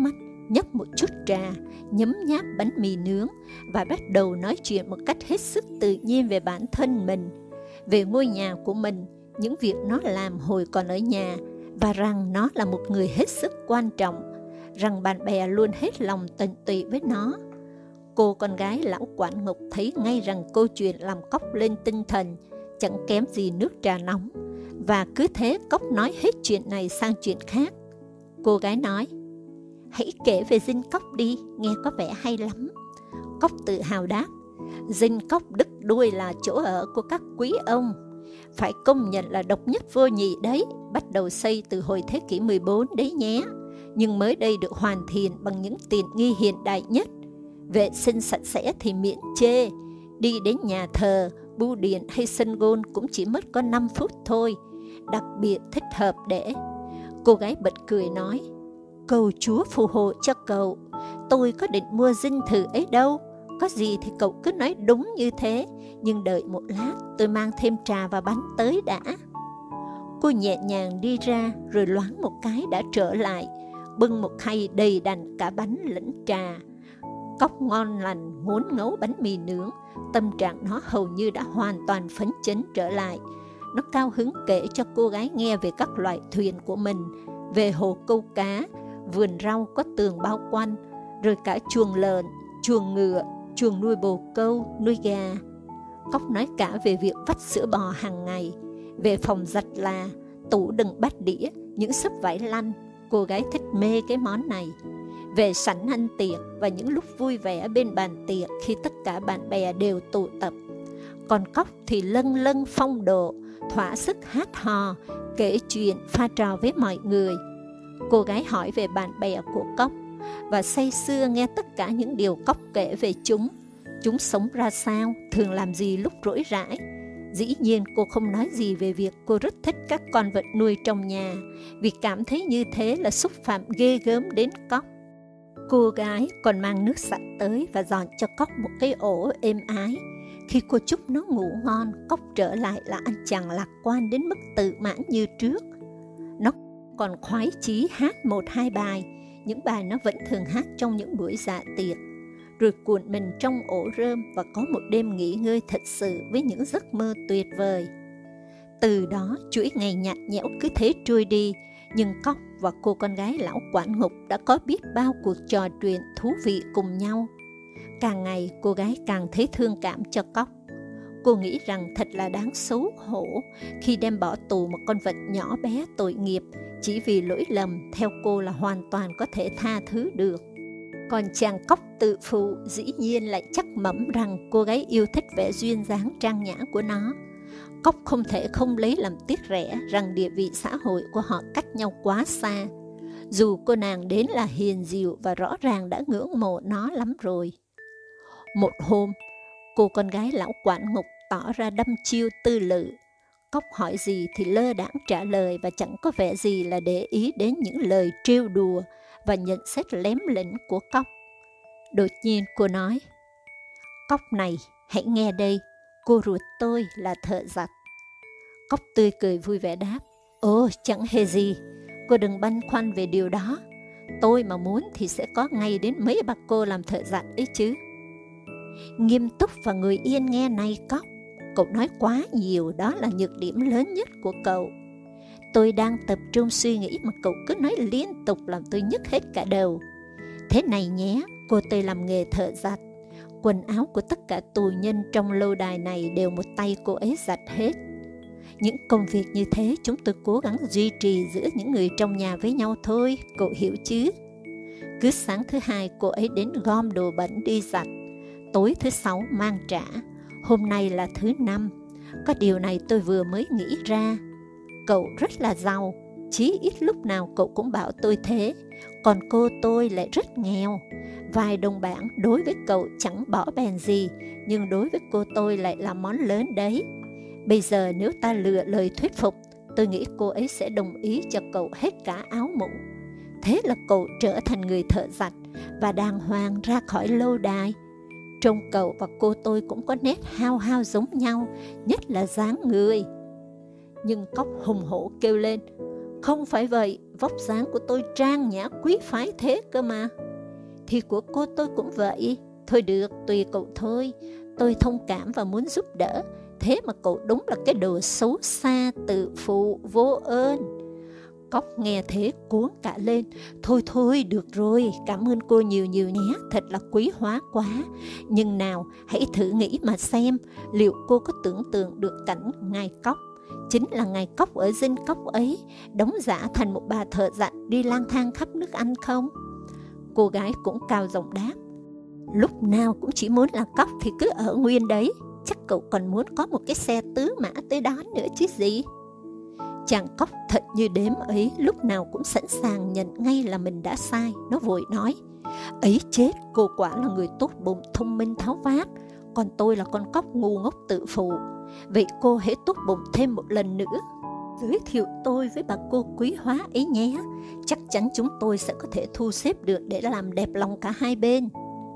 nhấp một chút trà, nhấm nháp bánh mì nướng và bắt đầu nói chuyện một cách hết sức tự nhiên về bản thân mình, về ngôi nhà của mình, những việc nó làm hồi còn ở nhà, và rằng nó là một người hết sức quan trọng, rằng bạn bè luôn hết lòng tận tụy với nó. Cô con gái lão quản ngục thấy ngay rằng câu chuyện làm Cóc lên tinh thần, chẳng kém gì nước trà nóng, và cứ thế Cóc nói hết chuyện này sang chuyện khác. Cô gái nói: "Hãy kể về dinh Cóc đi, nghe có vẻ hay lắm." Cóc tự hào đáp: "Dinh Cóc đứt đuôi là chỗ ở của các quý ông. Phải công nhận là độc nhất vô nhị đấy, bắt đầu xây từ hồi thế kỷ mười bốn đấy nhé, nhưng mới đây được hoàn thiện bằng những tiện nghi hiện đại nhất. Vệ sinh sạch sẽ thì miễn chê, đi đến nhà thờ, bưu điện hay sân gôn cũng chỉ mất có năm phút thôi, đặc biệt thích hợp để..." Cô gái bật cười nói: "Cầu Chúa phù hộ cho cậu, tôi có định mua dinh thự ấy đâu. Có gì thì cậu cứ nói đúng như thế, nhưng đợi một lát, tôi mang thêm trà và bánh tới đã." Cô nhẹ nhàng đi ra, rồi loáng một cái đã trở lại, bưng một khay đầy đặn cả bánh lẫn trà. Cóc ngon lành ngốn ngấu bánh mì nướng, tâm trạng nó hầu như đã hoàn toàn phấn chấn trở lại. Nó cao hứng kể cho cô gái nghe về các loại thuyền của mình, về hồ câu cá, vườn rau có tường bao quanh, rồi cả chuồng lợn, chuồng ngựa, chuồng nuôi bồ câu, nuôi gà. Cóc nói cả về việc vắt sữa bò hàng ngày, về phòng giặt là, tủ đựng bát đĩa, những xấp vải lanh. Cô gái thích mê cái món này. Về sảnh ăn tiệc và những lúc vui vẻ bên bàn tiệc khi tất cả bạn bè đều tụ tập. Còn Cóc thì lâng lâng phong độ, thỏa sức hát hò, kể chuyện, pha trò với mọi người. Cô gái hỏi về bạn bè của Cóc và say sưa nghe tất cả những điều Cóc kể về chúng. Chúng sống ra sao, thường làm gì lúc rỗi rãi. Dĩ nhiên cô không nói gì về việc cô rất thích các con vật nuôi trong nhà, vì cảm thấy như thế là xúc phạm ghê gớm đến Cóc. Cô gái còn mang nước sạch tới và dọn cho Cóc một cái ổ êm ái. Khi cô chúc nó ngủ ngon, Cóc trở lại là anh chàng lạc quan đến mức tự mãn như trước. Nó còn khoái chí hát một hai bài, những bài nó vẫn thường hát trong những buổi dạ tiệc, rồi cuộn mình trong ổ rơm và có một đêm nghỉ ngơi thật sự với những giấc mơ tuyệt vời. Từ đó chuỗi ngày nhạt nhẽo cứ thế trôi đi, nhưng Cóc và cô con gái lão quản ngục đã có biết bao cuộc trò chuyện thú vị cùng nhau. Càng ngày cô gái càng thấy thương cảm cho Cóc. Cô nghĩ rằng thật là đáng xấu hổ khi đem bỏ tù một con vật nhỏ bé tội nghiệp chỉ vì lỗi lầm theo cô là hoàn toàn có thể tha thứ được. Còn chàng Cóc tự phụ dĩ nhiên lại chắc mẩm rằng cô gái yêu thích vẻ duyên dáng trang nhã của nó. Cóc không thể không lấy làm tiếc rẻ rằng địa vị xã hội của họ cách nhau quá xa, dù cô nàng đến là hiền dịu và rõ ràng đã ngưỡng mộ nó lắm rồi. Một hôm, cô con gái lão quản ngục tỏ ra đăm chiêu tư lự. Cóc hỏi gì thì lơ đãng trả lời và chẳng có vẻ gì là để ý đến những lời trêu đùa và nhận xét lém lỉnh của Cóc. Đột nhiên cô nói: "Cóc này, hãy nghe đây, cô ruột tôi là thợ giặt." Cóc tươi cười vui vẻ đáp: "Ồ, chẳng hề gì, cô đừng băn khoăn về điều đó. Tôi mà muốn thì sẽ có ngay đến mấy bà cô làm thợ giặt ấy chứ." "Nghiêm túc và ngồi yên nghe này Cóc, cậu nói quá nhiều, đó là nhược điểm lớn nhất của cậu. Tôi đang tập trung suy nghĩ mà cậu cứ nói liên tục làm tôi nhức hết cả đầu. Thế này nhé, cô tôi làm nghề thợ giặt. Quần áo của tất cả tù nhân trong lâu đài này đều một tay cô ấy giặt hết. Những công việc như thế chúng tôi cố gắng duy trì giữa những người trong nhà với nhau thôi, cậu hiểu chứ. Cứ sáng thứ hai cô ấy đến gom đồ bẩn đi giặt, tối thứ sáu mang trả, hôm nay là thứ năm. Có điều này tôi vừa mới nghĩ ra. Cậu rất là giàu, chí ít lúc nào cậu cũng bảo tôi thế. Còn cô tôi lại rất nghèo. Vài đồng bảng đối với cậu chẳng bỏ bèn gì, nhưng đối với cô tôi lại là món lớn đấy. Bây giờ nếu ta lựa lời thuyết phục, tôi nghĩ cô ấy sẽ đồng ý cho cậu hết cả áo mũ. Thế là cậu trở thành người thợ giặt và đàng hoàng ra khỏi lâu đài. Trông cậu và cô tôi cũng có nét hao hao giống nhau, nhất là dáng người." Nhưng Cóc hùng hổ kêu lên: "Không phải vậy, vóc dáng của tôi trang nhã quý phái thế cơ mà." Thì của cô tôi cũng vậy. Thôi được, tùy cậu thôi. Tôi thông cảm và muốn giúp đỡ. Thế mà cậu đúng là cái đồ xấu xa, tự phụ, vô ơn. Cóc nghe thế cuống cả lên. Thôi thôi, được rồi, cảm ơn cô nhiều nhiều nhé, thật là quý hóa quá. Nhưng nào, hãy thử nghĩ mà xem, liệu cô có tưởng tượng được cảnh ngài Cóc, chính là ngài Cóc ở dinh cóc ấy, đóng giả thành một bà thợ giặt đi lang thang khắp nước Anh không? Cô gái cũng cao giọng đáp. Lúc nào cũng chỉ muốn là Cóc thì cứ ở nguyên đấy. Chắc cậu còn muốn có một cái xe tứ mã tới đón nữa chứ gì. Chàng Cóc thật như đếm ấy lúc nào cũng sẵn sàng nhận ngay là mình đã sai. Nó vội nói, ấy chết, cô quả là người tốt bụng, thông minh, tháo vát, còn tôi là con cóc ngu ngốc tự phụ. Vậy cô hãy tốt bụng thêm một lần nữa, giới thiệu tôi với bà cô quý hóa ấy nhé. Chắc chắn chúng tôi sẽ có thể thu xếp được để làm đẹp lòng cả hai bên.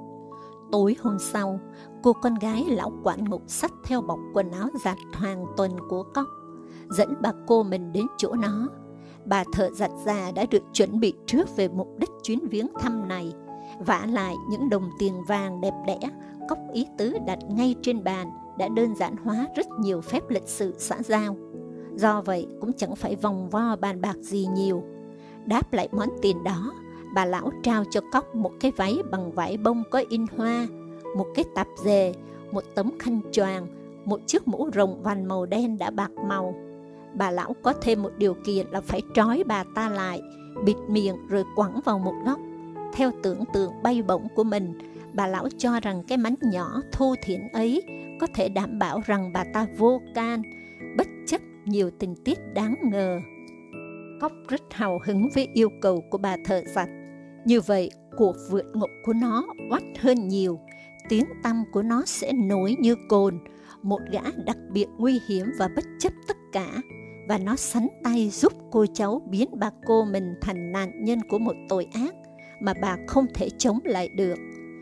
Tối hôm sau, cô con gái lão quản ngục xách theo bọc quần áo giặt hoàng tuần của Cóc, dẫn bà cô mình đến chỗ nó. Bà thợ giặt già đã được chuẩn bị trước về mục đích chuyến viếng thăm này. Vả lại những đồng tiền vàng đẹp đẽ, Cóc ý tứ đặt ngay trên bàn đã đơn giản hóa rất nhiều phép lịch sự xã giao. Do vậy cũng chẳng phải vòng vo bàn bạc gì nhiều. Đáp lại món tiền đó, bà lão trao cho Cóc một cái váy bằng vải bông có in hoa, một cái tạp dề, một tấm khăn choàng, một chiếc mũ rồng vành màu đen đã bạc màu. Bà lão có thêm một điều kiện là phải trói bà ta lại, bịt miệng rồi quẳng vào một góc. Theo tưởng tượng bay bổng của mình, bà lão cho rằng cái mánh nhỏ thô thiển ấy có thể đảm bảo rằng bà ta vô can, bất chấp nhiều tình tiết đáng ngờ. Cóc rất hào hứng với yêu cầu của bà thợ giặt. Như vậy, cuộc vượt ngục của nó oắt hơn nhiều. Tiếng tăm của nó sẽ nổi như cồn, một gã đặc biệt nguy hiểm và bất chấp tất cả. Và nó sắn tay giúp cô cháu biến bà cô mình thành nạn nhân của một tội ác mà bà không thể chống lại được.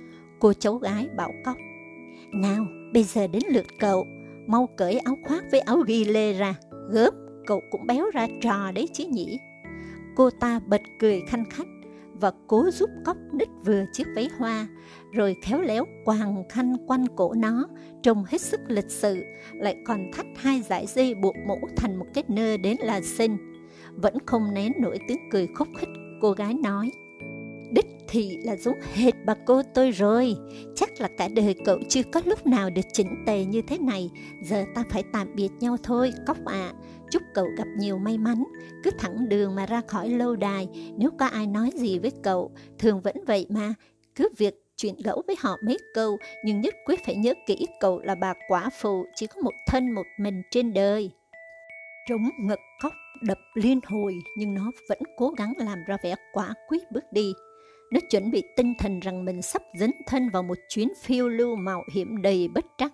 Cô cháu gái bảo Cóc, nào, bây giờ đến lượt cậu, mau cởi áo khoác với áo ghi lê ra, gớm, cậu cũng béo ra trò đấy chứ nhỉ. Cô ta bật cười khanh khách và cố giúp Cóc nứt vừa chiếc váy hoa, rồi khéo léo quàng khăn quanh cổ nó, trông hết sức lịch sự, lại còn thắt hai dải dây buộc mũ thành một cái nơ đến là xinh. Vẫn không nén nổi tiếng cười khúc khích, cô gái nói, đích thị là giống hệt bà cô tôi rồi, chắc là cả đời cậu chưa có lúc nào được chỉnh tề như thế này. Giờ ta phải tạm biệt nhau thôi, Cóc ạ. À. Chúc cậu gặp nhiều may mắn, cứ thẳng đường mà ra khỏi lâu đài. Nếu có ai nói gì với cậu, thường vẫn vậy mà, cứ việc chuyện gẫu với họ mấy câu, nhưng nhất quyết phải nhớ kỹ cậu là bà quả phụ, chỉ có một thân một mình trên đời. Trống ngực Cóc đập liên hồi, nhưng nó vẫn cố gắng làm ra vẻ quả quyết bước đi. Nó chuẩn bị tinh thần rằng mình sắp dấn thân vào một chuyến phiêu lưu mạo hiểm đầy bất trắc.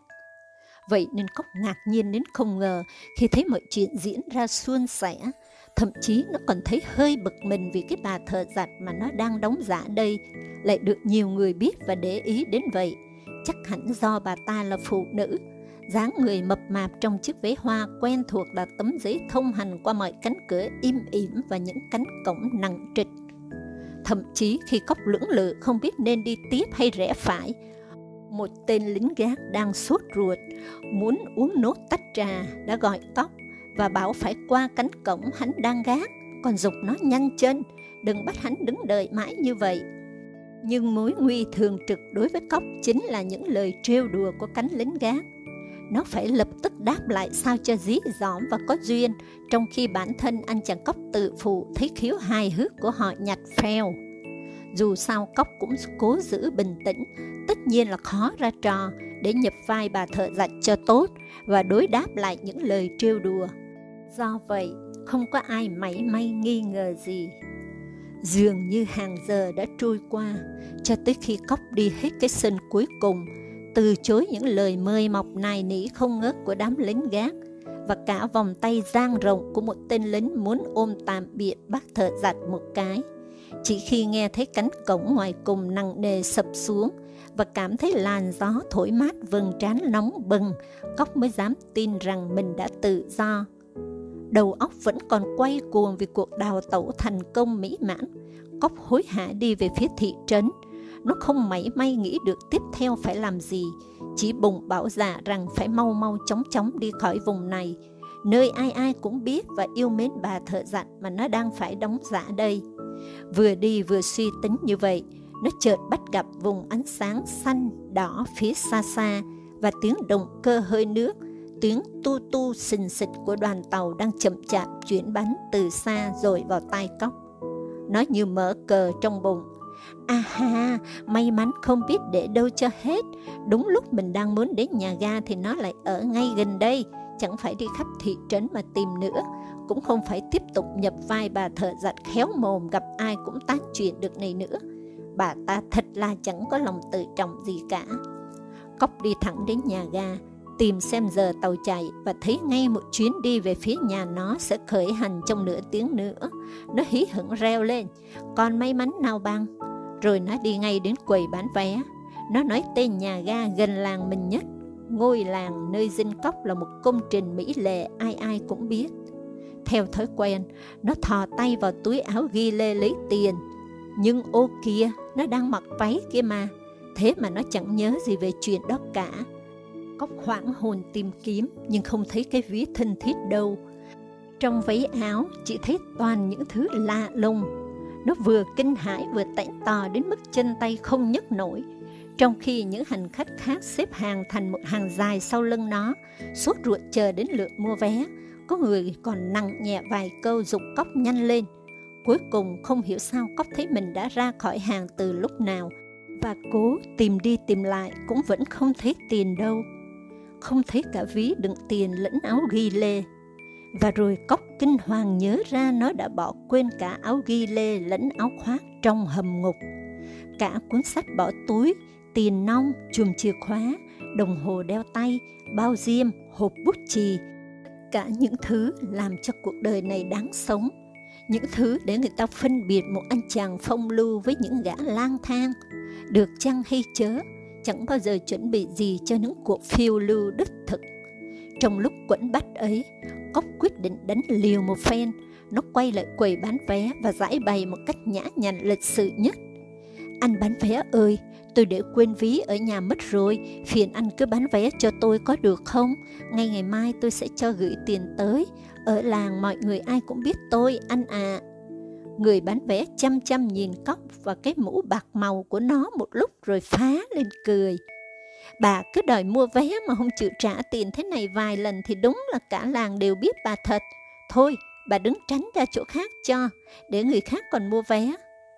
Vậy nên Cóc ngạc nhiên đến không ngờ khi thấy mọi chuyện diễn ra suôn sẻ. Thậm chí nó còn thấy hơi bực mình vì cái bà thợ giặt mà nó đang đóng giả đây lại được nhiều người biết và để ý đến vậy. Chắc hẳn do bà ta là phụ nữ, dáng người mập mạp trong chiếc váy hoa quen thuộc là tấm giấy thông hành qua mọi cánh cửa im ỉm và những cánh cổng nặng trịch. Thậm chí khi Cóc lưỡng lự không biết nên đi tiếp hay rẽ phải, một tên lính gác đang sốt ruột muốn uống nốt tách trà đã gọi Cóc và bảo phải qua cánh cổng hắn đang gác, còn giục nó nhanh chân, đừng bắt hắn đứng đợi mãi như vậy. Nhưng mối nguy thường trực đối với Cóc chính là những lời trêu đùa của cánh lính gác. Nó phải lập tức đáp lại sao cho dí dỏm và có duyên, trong khi bản thân anh chàng Cóc tự phụ thấy khiếu hài hước của họ nhạt phèo. Dù sao Cóc cũng cố giữ bình tĩnh, tất nhiên là khó ra trò để nhập vai bà thợ giặt cho tốt và đối đáp lại những lời trêu đùa. Do vậy, không có ai mảy may nghi ngờ gì. Dường như hàng giờ đã trôi qua, cho tới khi Cóc đi hết cái sân cuối cùng, từ chối những lời mời mọc nài nỉ không ngớt của đám lính gác, và cả vòng tay dang rộng của một tên lính muốn ôm tạm biệt bác thợ giặt một cái. Chỉ khi nghe thấy cánh cổng ngoài cùng nặng nề sập xuống và cảm thấy làn gió thổi mát vầng trán nóng bừng, Cóc mới dám tin rằng mình đã tự do. Đầu óc vẫn còn quay cuồng vì cuộc đào tẩu thành công mỹ mãn. Cóc hối hả đi về phía thị trấn. Nó không mảy may nghĩ được tiếp theo phải làm gì, chỉ bụng bảo dạ rằng phải mau mau chóng chóng đi khỏi vùng này, nơi ai ai cũng biết và yêu mến bà thợ giặt mà nó đang phải đóng giả đây. Vừa đi vừa suy tính như vậy, nó chợt bắt gặp vùng ánh sáng xanh đỏ phía xa xa và tiếng động cơ hơi nước, tiếng tu tu xình xịch của đoàn tàu đang chậm chạp chuyển bánh từ xa rồi vào tai Cóc. Nó như mở cờ trong bụng. À ha, may mắn không biết để đâu cho hết. Đúng lúc mình đang muốn đến nhà ga thì nó lại ở ngay gần đây. Chẳng phải đi khắp thị trấn mà tìm nữa, cũng không phải tiếp tục nhập vai bà thợ giặt khéo mồm gặp ai cũng tán chuyện được này nữa. Bà ta thật là chẳng có lòng tự trọng gì cả. Cóc đi thẳng đến nhà ga, tìm xem giờ tàu chạy và thấy ngay một chuyến đi về phía nhà nó sẽ khởi hành trong nửa tiếng nữa. Nó hí hửng reo lên, còn may mắn nào bằng. Rồi nó đi ngay đến quầy bán vé. Nó nói tên nhà ga gần làng mình nhất. Ngôi làng nơi dinh Cóc là một công trình mỹ lệ ai ai cũng biết. Theo thói quen, nó thò tay vào túi áo ghi lê lấy tiền. Nhưng ô kia, nó đang mặc váy kia mà. Thế mà nó chẳng nhớ gì về chuyện đó cả. Cóc hoảng hồn tìm kiếm nhưng không thấy cái ví thân thiết đâu. Trong váy áo chỉ thấy toàn những thứ lạ lùng. Nó vừa kinh hãi vừa tãnh tò đến mức chân tay không nhấc nổi. Trong khi những hành khách khác xếp hàng thành một hàng dài sau lưng nó, sốt ruột chờ đến lượt mua vé. Có người còn nặng nhẹ vài câu giục Cóc nhanh lên. Cuối cùng không hiểu sao Cóc thấy mình đã ra khỏi hàng từ lúc nào, và cố tìm đi tìm lại cũng vẫn không thấy tiền đâu. Không thấy cả ví đựng tiền lẫn áo ghi lê. Và rồi Cóc kinh hoàng nhớ ra nó đã bỏ quên cả áo ghi lê lẫn áo khoác trong hầm ngục. Cả cuốn sách bỏ túi, tiền nong, chùm chìa khóa, đồng hồ đeo tay, bao diêm, hộp bút chì. Cả những thứ làm cho cuộc đời này đáng sống. Những thứ để người ta phân biệt một anh chàng phong lưu với những gã lang thang. Được chăng hay chớ, chẳng bao giờ chuẩn bị gì cho những cuộc phiêu lưu đích thực. Trong lúc quẫn bách ấy, Cóc quyết định đánh liều một phen. Nó quay lại quầy bán vé và giải bày một cách nhã nhặn lịch sự nhất. Anh bán vé ơi, tôi để quên ví ở nhà mất rồi, phiền anh cứ bán vé cho tôi có được không? Ngay ngày mai tôi sẽ cho gửi tiền tới. Ở làng mọi người ai cũng biết tôi, anh à. Người bán vé chăm chăm nhìn Cóc và cái mũ bạc màu của nó một lúc rồi phá lên cười. Bà cứ đòi mua vé mà không chịu trả tiền thế này vài lần thì đúng là cả làng đều biết bà thật. Thôi, bà đứng tránh ra chỗ khác cho, để người khác còn mua vé.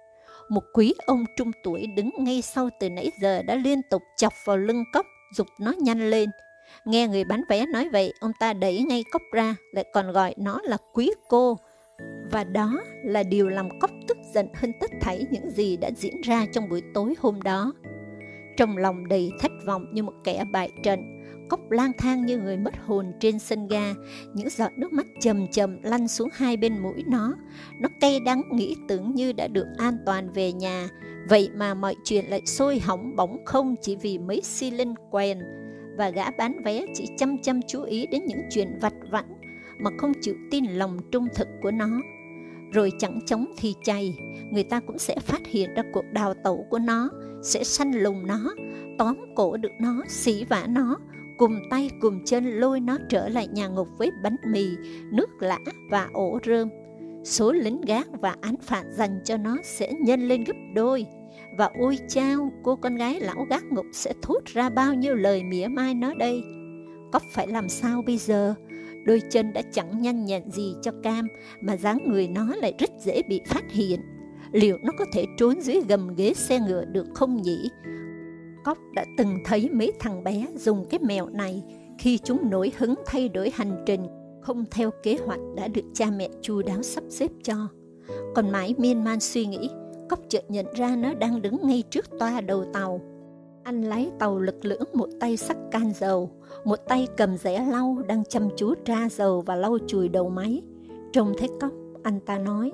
Một quý ông trung tuổi đứng ngay sau từ nãy giờ đã liên tục chọc vào lưng Cóc, giục nó nhanh lên. Nghe người bán vé nói vậy, ông ta đẩy ngay Cóc ra, lại còn gọi nó là quý cô. Và đó là điều làm Cóc tức giận hơn tất thảy những gì đã diễn ra trong buổi tối hôm đó. Trong lòng đầy thất vọng như một kẻ bại trận, Cóc lang thang như người mất hồn trên sân ga. Những giọt nước mắt chầm chầm lăn xuống hai bên mũi nó. Nó cay đắng nghĩ tưởng như đã được an toàn về nhà. Vậy mà mọi chuyện lại sôi hỏng bỏng không chỉ vì mấy xi linh quèn. Và gã bán vé chỉ chăm chăm chú ý đến những chuyện vặt vãnh mà không chịu tin lòng trung thực của nó. Rồi chẳng chống thì chày, người ta cũng sẽ phát hiện ra cuộc đào tẩu của nó, sẽ săn lùng nó, tóm cổ được nó, xỉ vả nó, cùng tay cùng chân lôi nó trở lại nhà ngục với bánh mì, nước lã và ổ rơm. Số lính gác và án phạt dành cho nó sẽ nhân lên gấp đôi. Và ôi chao, cô con gái lão gác ngục sẽ thốt ra bao nhiêu lời mỉa mai nó đây. Cóc phải làm sao bây giờ? Đôi chân đã chẳng nhanh nhẹn gì cho cam, mà dáng người nó lại rất dễ bị phát hiện. Liệu nó có thể trốn dưới gầm ghế xe ngựa được không nhỉ? Cóc đã từng thấy mấy thằng bé dùng cái mẹo này khi chúng nổi hứng thay đổi hành trình không theo kế hoạch đã được cha mẹ chu đáo sắp xếp cho. Còn mãi miên man suy nghĩ, Cóc chợt nhận ra nó đang đứng ngay trước toa đầu tàu. Anh lái tàu lực lưỡng, một tay xách can dầu, một tay cầm rẻ lau đang chăm chú tra dầu và lau chùi đầu máy. Trông thấy Cóc, anh ta nói: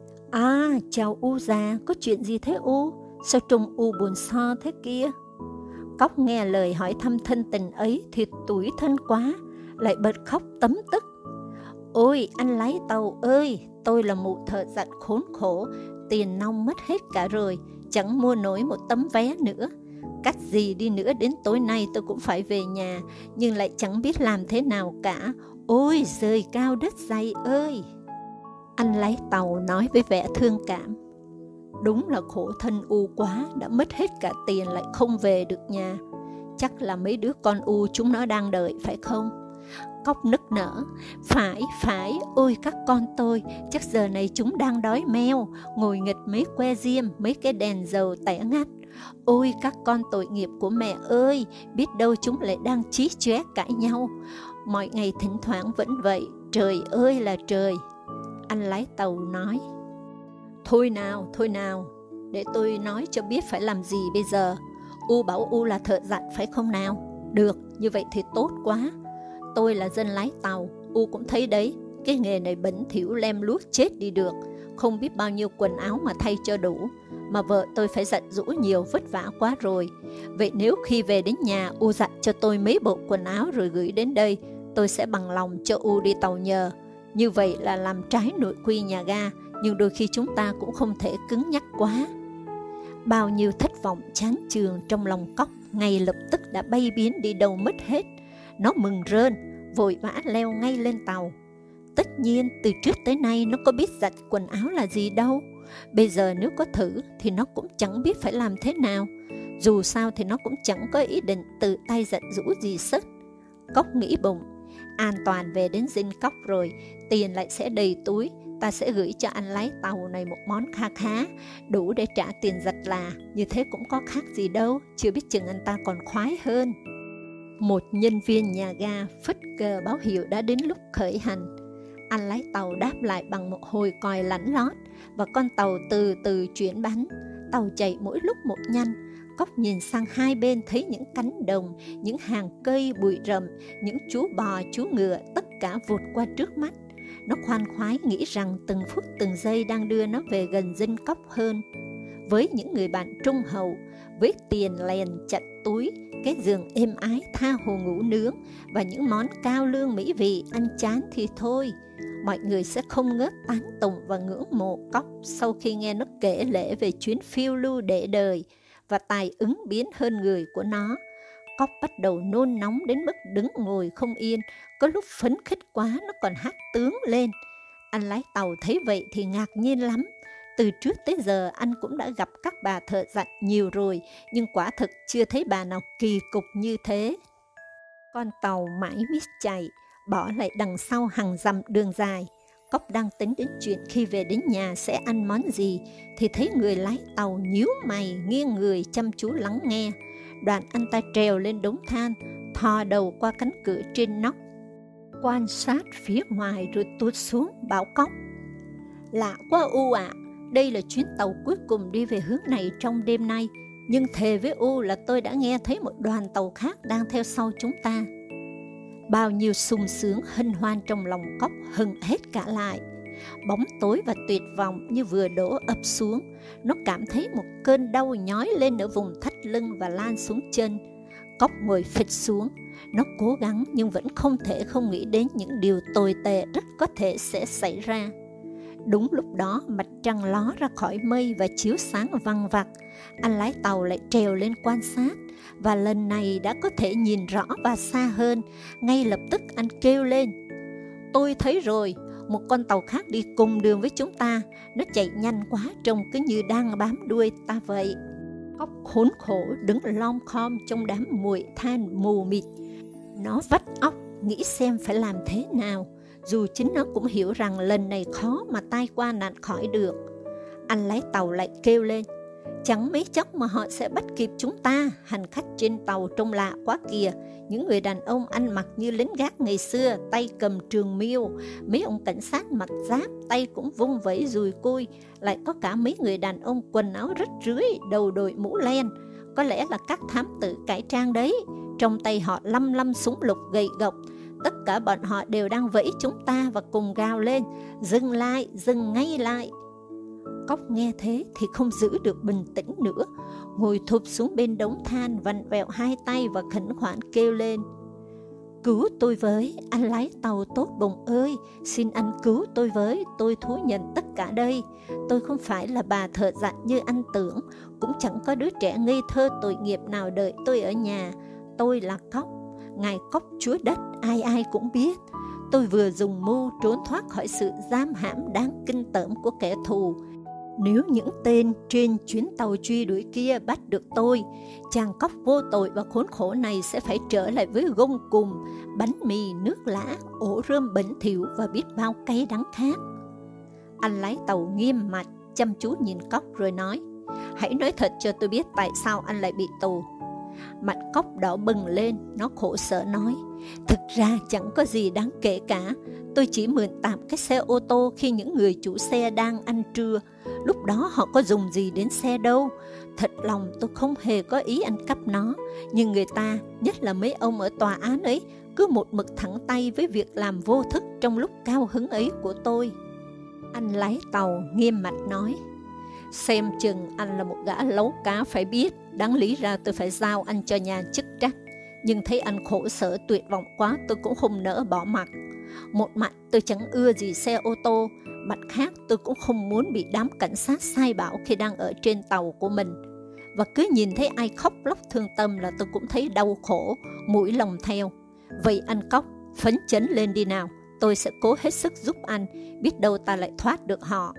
À, chào U già, có chuyện gì thế U? Sao trông U buồn so thế kia? Cóc nghe lời hỏi thăm thân tình ấy thì tủi thân quá, lại bật khóc tấm tức. Ôi, anh lái tàu ơi, tôi là mụ thợ giặt khốn khổ, tiền nong mất hết cả rồi, chẳng mua nổi một tấm vé nữa. Cách gì đi nữa đến tối nay tôi cũng phải về nhà, nhưng lại chẳng biết làm thế nào cả. Ôi trời cao đất dày ơi! Anh lái tàu nói với vẻ thương cảm. Đúng là khổ thân U quá, đã mất hết cả tiền lại không về được nhà. Chắc là mấy đứa con U chúng nó đang đợi phải không? Cóc nức nở. Phải, phải, ôi các con tôi, chắc giờ này chúng đang đói meo, ngồi nghịch mấy que diêm, mấy cái đèn dầu tẻ ngắt. Ôi các con tội nghiệp của mẹ ơi, biết đâu chúng lại đang chí chóe cãi nhau. Mọi ngày thỉnh thoảng vẫn vậy, trời ơi là trời. Anh lái tàu nói. Thôi nào, thôi nào, để tôi nói cho biết phải làm gì bây giờ. U bảo U là thợ giặt phải không nào? Được, như vậy thì tốt quá. Tôi là dân lái tàu, U cũng thấy đấy, cái nghề này bẩn thỉu lem luốc chết đi được. Không biết bao nhiêu quần áo mà thay cho đủ, mà vợ tôi phải giặt giũ nhiều, vất vả quá rồi. Vậy nếu khi về đến nhà U giặt cho tôi mấy bộ quần áo rồi gửi đến đây, tôi sẽ bằng lòng cho U đi tàu nhờ. Như vậy là làm trái nội quy nhà ga, nhưng đôi khi chúng ta cũng không thể cứng nhắc quá. Bao nhiêu thất vọng chán chường trong lòng Cóc ngay lập tức đã bay biến đi đâu mất hết. Nó mừng rơn, vội vã leo ngay lên tàu. Tất nhiên từ trước tới nay nó có biết giặt quần áo là gì đâu. Bây giờ nếu có thử thì nó cũng chẳng biết phải làm thế nào. Dù sao thì nó cũng chẳng có ý định tự tay giặt giũ gì sức. Cóc nghĩ bụng, an toàn về đến Dinh Cóc rồi, tiền lại sẽ đầy túi. Ta sẽ gửi cho anh lái tàu này một món kha khá, đủ để trả tiền giặt là. Như thế cũng có khác gì đâu, chưa biết chừng anh ta còn khoái hơn. Một nhân viên nhà ga phất cờ báo hiệu đã đến lúc khởi hành. Anh lái tàu đáp lại bằng một hồi còi lảnh lót, và con tàu từ từ chuyển bánh. Tàu chạy mỗi lúc một nhanh. Cóc nhìn sang hai bên thấy những cánh đồng, những hàng cây bụi rậm, những chú bò, chú ngựa, tất cả vụt qua trước mắt. Nó khoan khoái nghĩ rằng từng phút từng giây đang đưa nó về gần Dinh Cóc hơn. Với những người bạn trung hậu, với tiền lèn chặt túi, cái giường êm ái tha hồ ngủ nướng và những món cao lương mỹ vị ăn chán thì thôi, mọi người sẽ không ngớt tán tụng và ngưỡng mộ Cóc sau khi nghe nó kể lể về chuyến phiêu lưu để đời và tài ứng biến hơn người của nó. Cóc bắt đầu nôn nóng đến mức đứng ngồi không yên, có lúc phấn khích quá nó còn hát tướng lên. Anh lái tàu thấy vậy thì ngạc nhiên lắm. Từ trước tới giờ anh cũng đã gặp các bà thợ giặt nhiều rồi, nhưng quả thực chưa thấy bà nào kỳ cục như thế. Con tàu mãi miết chạy, bỏ lại đằng sau hàng dặm đường dài. Cóc đang tính đến chuyện khi về đến nhà sẽ ăn món gì, thì thấy người lái tàu nhíu mày nghiêng người chăm chú lắng nghe. Đoạn anh ta trèo lên đống than, thò đầu qua cánh cửa trên nóc, quan sát phía ngoài rồi tuốt xuống bảo Cóc. Lạ quá U ạ, à, đây là chuyến tàu cuối cùng đi về hướng này trong đêm nay, nhưng thề với U là tôi đã nghe thấy một đoàn tàu khác đang theo sau chúng ta. Bao nhiêu sung sướng hân hoan trong lòng Cóc hừng hết cả lại. Bóng tối và tuyệt vọng như vừa đổ ập xuống. Nó cảm thấy một cơn đau nhói lên ở vùng thắt lưng và lan xuống chân. Cóc ngồi phịch xuống. Nó cố gắng nhưng vẫn không thể không nghĩ đến những điều tồi tệ rất có thể sẽ xảy ra. Đúng lúc đó mặt trăng ló ra khỏi mây và chiếu sáng vằng vặc. Anh lái tàu lại trèo lên quan sát, và lần này đã có thể nhìn rõ và xa hơn. Ngay lập tức anh kêu lên: Tôi thấy rồi, một con tàu khác đi cùng đường với chúng ta. Nó chạy nhanh quá, trông cứ như đang bám đuôi ta vậy. Cóc khốn khổ đứng lom khom trong đám muội than mù mịt. Nó vắt óc nghĩ xem phải làm thế nào, dù chính nó cũng hiểu rằng lần này khó mà tai qua nạn khỏi được. Anh lái tàu lại kêu lên: Chẳng mấy chốc mà họ sẽ bắt kịp chúng ta. Hành khách trên tàu trông lạ quá kìa. Những người đàn ông ăn mặc như lính gác ngày xưa, tay cầm trường mưu. Mấy ông cảnh sát mặc giáp, tay cũng vung vẩy dùi cui. Lại có cả mấy người đàn ông quần áo rách rưới, đầu đội mũ len. Có lẽ là các thám tử cải trang đấy. Trong tay họ lăm lăm súng lục gậy gộc. Tất cả bọn họ đều đang vẫy chúng ta và cùng gào lên: Dừng lại, dừng ngay lại. Cóc nghe thế thì không giữ được bình tĩnh nữa, ngồi thụp xuống bên đống than, vặn vẹo hai tay và khẩn khoản kêu lên: Cứu tôi với, anh lái tàu tốt bụng ơi, xin anh cứu tôi với, tôi thú nhận tất cả đây. Tôi không phải là bà thợ dặn như anh tưởng, cũng chẳng có đứa trẻ ngây thơ tội nghiệp nào đợi tôi ở nhà. Tôi là Cóc, ngài Cóc chúa đất, ai ai cũng biết. Tôi vừa dùng mưu trốn thoát khỏi sự giam hãm đáng kinh tởm của kẻ thù. Nếu những tên trên chuyến tàu truy đuổi kia bắt được tôi, chàng Cóc vô tội và khốn khổ này sẽ phải trở lại với gông cùm, bánh mì, nước lã, ổ rơm bẩn thỉu và biết bao cay đắng khác. Anh lái tàu nghiêm mặt, chăm chú nhìn Cóc rồi nói, hãy nói thật cho tôi biết tại sao anh lại bị tù. Mặt Cóc đỏ bừng lên, nó khổ sở nói, thực ra chẳng có gì đáng kể cả. Tôi chỉ mượn tạm cái xe ô tô khi những người chủ xe đang ăn trưa. Lúc đó họ có dùng gì đến xe đâu. Thật lòng tôi không hề có ý ăn cắp nó. Nhưng người ta, nhất là mấy ông ở tòa án ấy, cứ một mực thẳng tay với việc làm vô thức trong lúc cao hứng ấy của tôi. Anh lái tàu nghiêm mặt nói, xem chừng anh là một gã lấu cá phải biết, đáng lý ra tôi phải giao anh cho nhà chức trách. Nhưng thấy anh khổ sở tuyệt vọng quá, tôi cũng không nỡ bỏ mặc. Một mặt tôi chẳng ưa gì xe ô tô, mặt khác tôi cũng không muốn bị đám cảnh sát sai bảo khi đang ở trên tàu của mình. Và cứ nhìn thấy ai khóc lóc thương tâm là tôi cũng thấy đau khổ, mũi lòng theo. Vậy anh Cóc, phấn chấn lên đi nào, tôi sẽ cố hết sức giúp anh, biết đâu ta lại thoát được họ.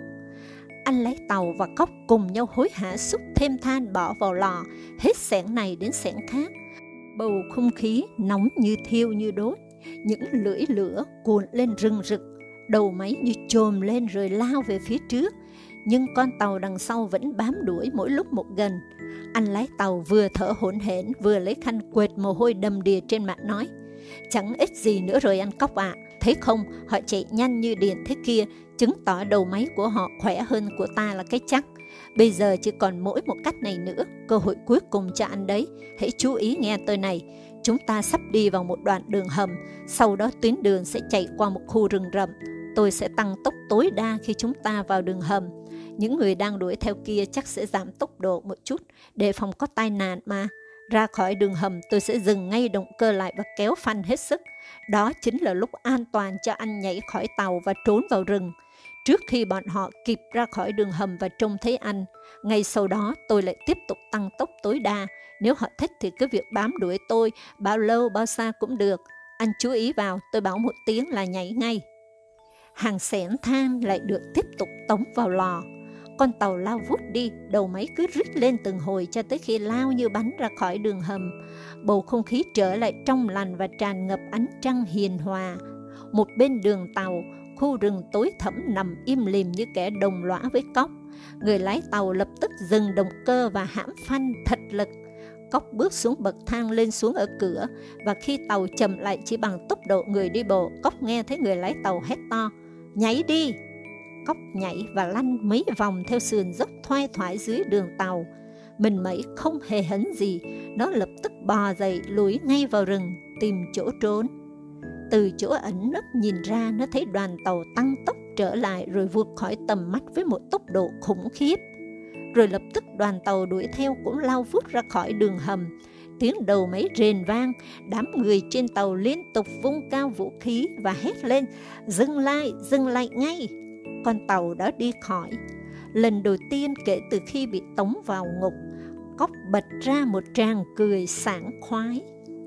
Anh lái tàu và Cóc cùng nhau hối hả xúc thêm than bỏ vào lò, hết xẻng này đến xẻng khác. Bầu không khí nóng như thiêu như đốt, những lưỡi lửa cuồn lên rừng rực, đầu máy như chồm lên rồi lao về phía trước. Nhưng con tàu đằng sau vẫn bám đuổi mỗi lúc một gần. Anh lái tàu vừa thở hổn hển vừa lấy khăn quệt mồ hôi đầm đìa trên mặt nói, chẳng ích gì nữa rồi anh Cóc ạ. À. Thấy không, họ chạy nhanh như điện thế kia, chứng tỏ đầu máy của họ khỏe hơn của ta là cái chắc. Bây giờ chỉ còn mỗi một cách này nữa, cơ hội cuối cùng cho anh đấy. Hãy chú ý nghe tôi này, chúng ta sắp đi vào một đoạn đường hầm, sau đó tuyến đường sẽ chạy qua một khu rừng rậm. Tôi sẽ tăng tốc tối đa khi chúng ta vào đường hầm. Những người đang đuổi theo kia chắc sẽ giảm tốc độ một chút, để phòng có tai nạn mà. Ra khỏi đường hầm tôi sẽ dừng ngay động cơ lại và kéo phanh hết sức. Đó chính là lúc an toàn cho anh nhảy khỏi tàu và trốn vào rừng, trước khi bọn họ kịp ra khỏi đường hầm và trông thấy anh. Ngay sau đó tôi lại tiếp tục tăng tốc tối đa. Nếu họ thích thì cứ việc bám đuổi tôi, bao lâu bao xa cũng được. Anh chú ý vào, tôi bảo một tiếng là nhảy ngay. Hàng xẻng than lại được tiếp tục tống vào lò. Con tàu lao vút đi, đầu máy cứ rít lên từng hồi cho tới khi lao như bắn ra khỏi đường hầm. Bầu không khí trở lại trong lành và tràn ngập ánh trăng hiền hòa. Một bên đường tàu, khu rừng tối thẳm nằm im lìm như kẻ đồng lõa với Cóc. Người lái tàu lập tức dừng động cơ và hãm phanh thật lực. Cóc bước xuống bậc thang lên xuống ở cửa, và khi tàu chậm lại chỉ bằng tốc độ người đi bộ, Cóc nghe thấy người lái tàu hét to, nhảy đi! Cóc nhảy và lăn mấy vòng theo sườn dốc thoai thoải dưới đường tàu. Mình Mẩy không hề hấn gì, nó lập tức bò dậy lùi ngay vào rừng tìm chỗ trốn. Từ chỗ ẩn nấp nhìn ra, nó thấy đoàn tàu tăng tốc trở lại rồi vụt khỏi tầm mắt với một tốc độ khủng khiếp. Rồi lập tức đoàn tàu đuổi theo cũng lao vút ra khỏi đường hầm. Tiếng đầu máy rền vang, đám người trên tàu liên tục vung cao vũ khí và hét lên, dừng lại, dừng lại ngay. Con tàu đã đi khỏi. Lần đầu tiên kể từ khi bị tống vào ngục, Cóc bật ra một tràng cười sảng khoái.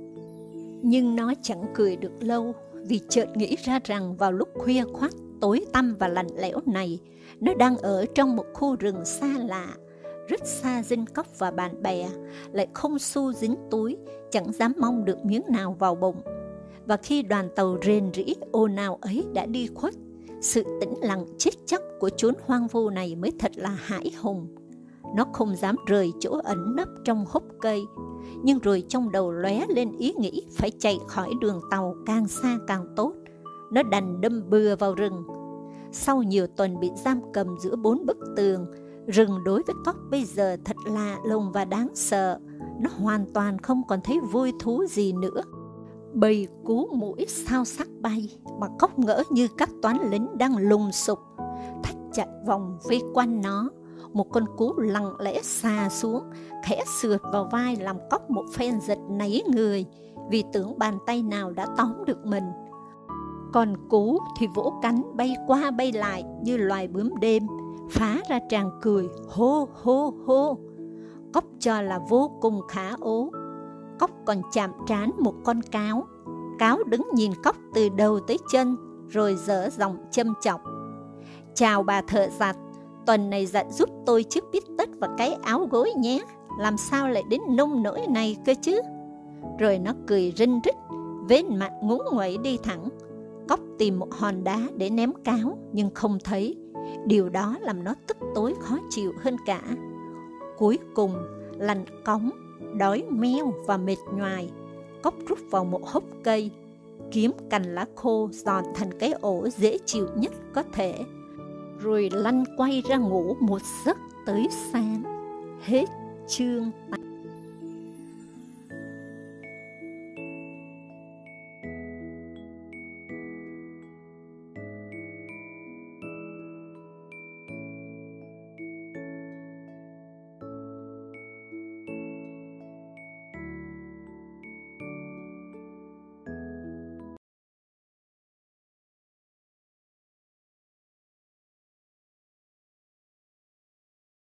Nhưng nó chẳng cười được lâu, vì chợt nghĩ ra rằng vào lúc khuya khoắt, tối tăm và lạnh lẽo này, nó đang ở trong một khu rừng xa lạ, rất xa dinh Cóc và bạn bè, lại không xu dính túi, chẳng dám mong được miếng nào vào bụng. Và khi đoàn tàu rền rĩ ồn ào ấy đã đi khuất, sự tĩnh lặng chết chóc của chốn hoang vu này mới thật là hãi hùng. Nó không dám rời chỗ ẩn nấp trong hốc cây, nhưng rồi trong đầu lóe lên ý nghĩ phải chạy khỏi đường tàu càng xa càng tốt. Nó đành đâm bừa vào rừng. Sau nhiều tuần bị giam cầm giữa bốn bức tường, rừng đối với Cóc bây giờ thật lạ lùng và đáng sợ. Nó hoàn toàn không còn thấy vui thú gì nữa. Bầy cú mũi sao sắc bay, mà Cóc ngỡ như các toán lính đang lùng sục, thắt chặt vòng vây quanh nó. Một con cú lặng lẽ xà xuống, khẽ sượt vào vai làm Cóc một phen giật nảy người. vì tưởng bàn tay nào đã tóm được mình. Còn cú thì vỗ cánh bay qua bay lại như loài bướm đêm, phá ra tràng cười hô hô hô. Cóc cho là vô cùng khả ố. Cóc còn chạm trán một con cáo. Cáo đứng nhìn cóc từ đầu tới chân, rồi dở giọng châm chọc: "Chào bà thợ giặt, tuần này giặt giúp tôi chiếc bít tất và cái áo gối nhé. Làm sao lại đến nông nỗi này cơ chứ?" Rồi nó cười rinh rít, vén mặt ngúng nguẩy đi thẳng. Cóc tìm một hòn đá để ném cáo nhưng không thấy. Điều đó làm nó tức tối khó chịu hơn cả. Cuối cùng, lạnh cóng, đói meo và mệt nhoài, Cóc rút vào một hốc cây, kiếm cành lá khô giòn thành cái ổ dễ chịu nhất có thể, rồi lăn quay ra ngủ một giấc tới sáng. Hết chương tám.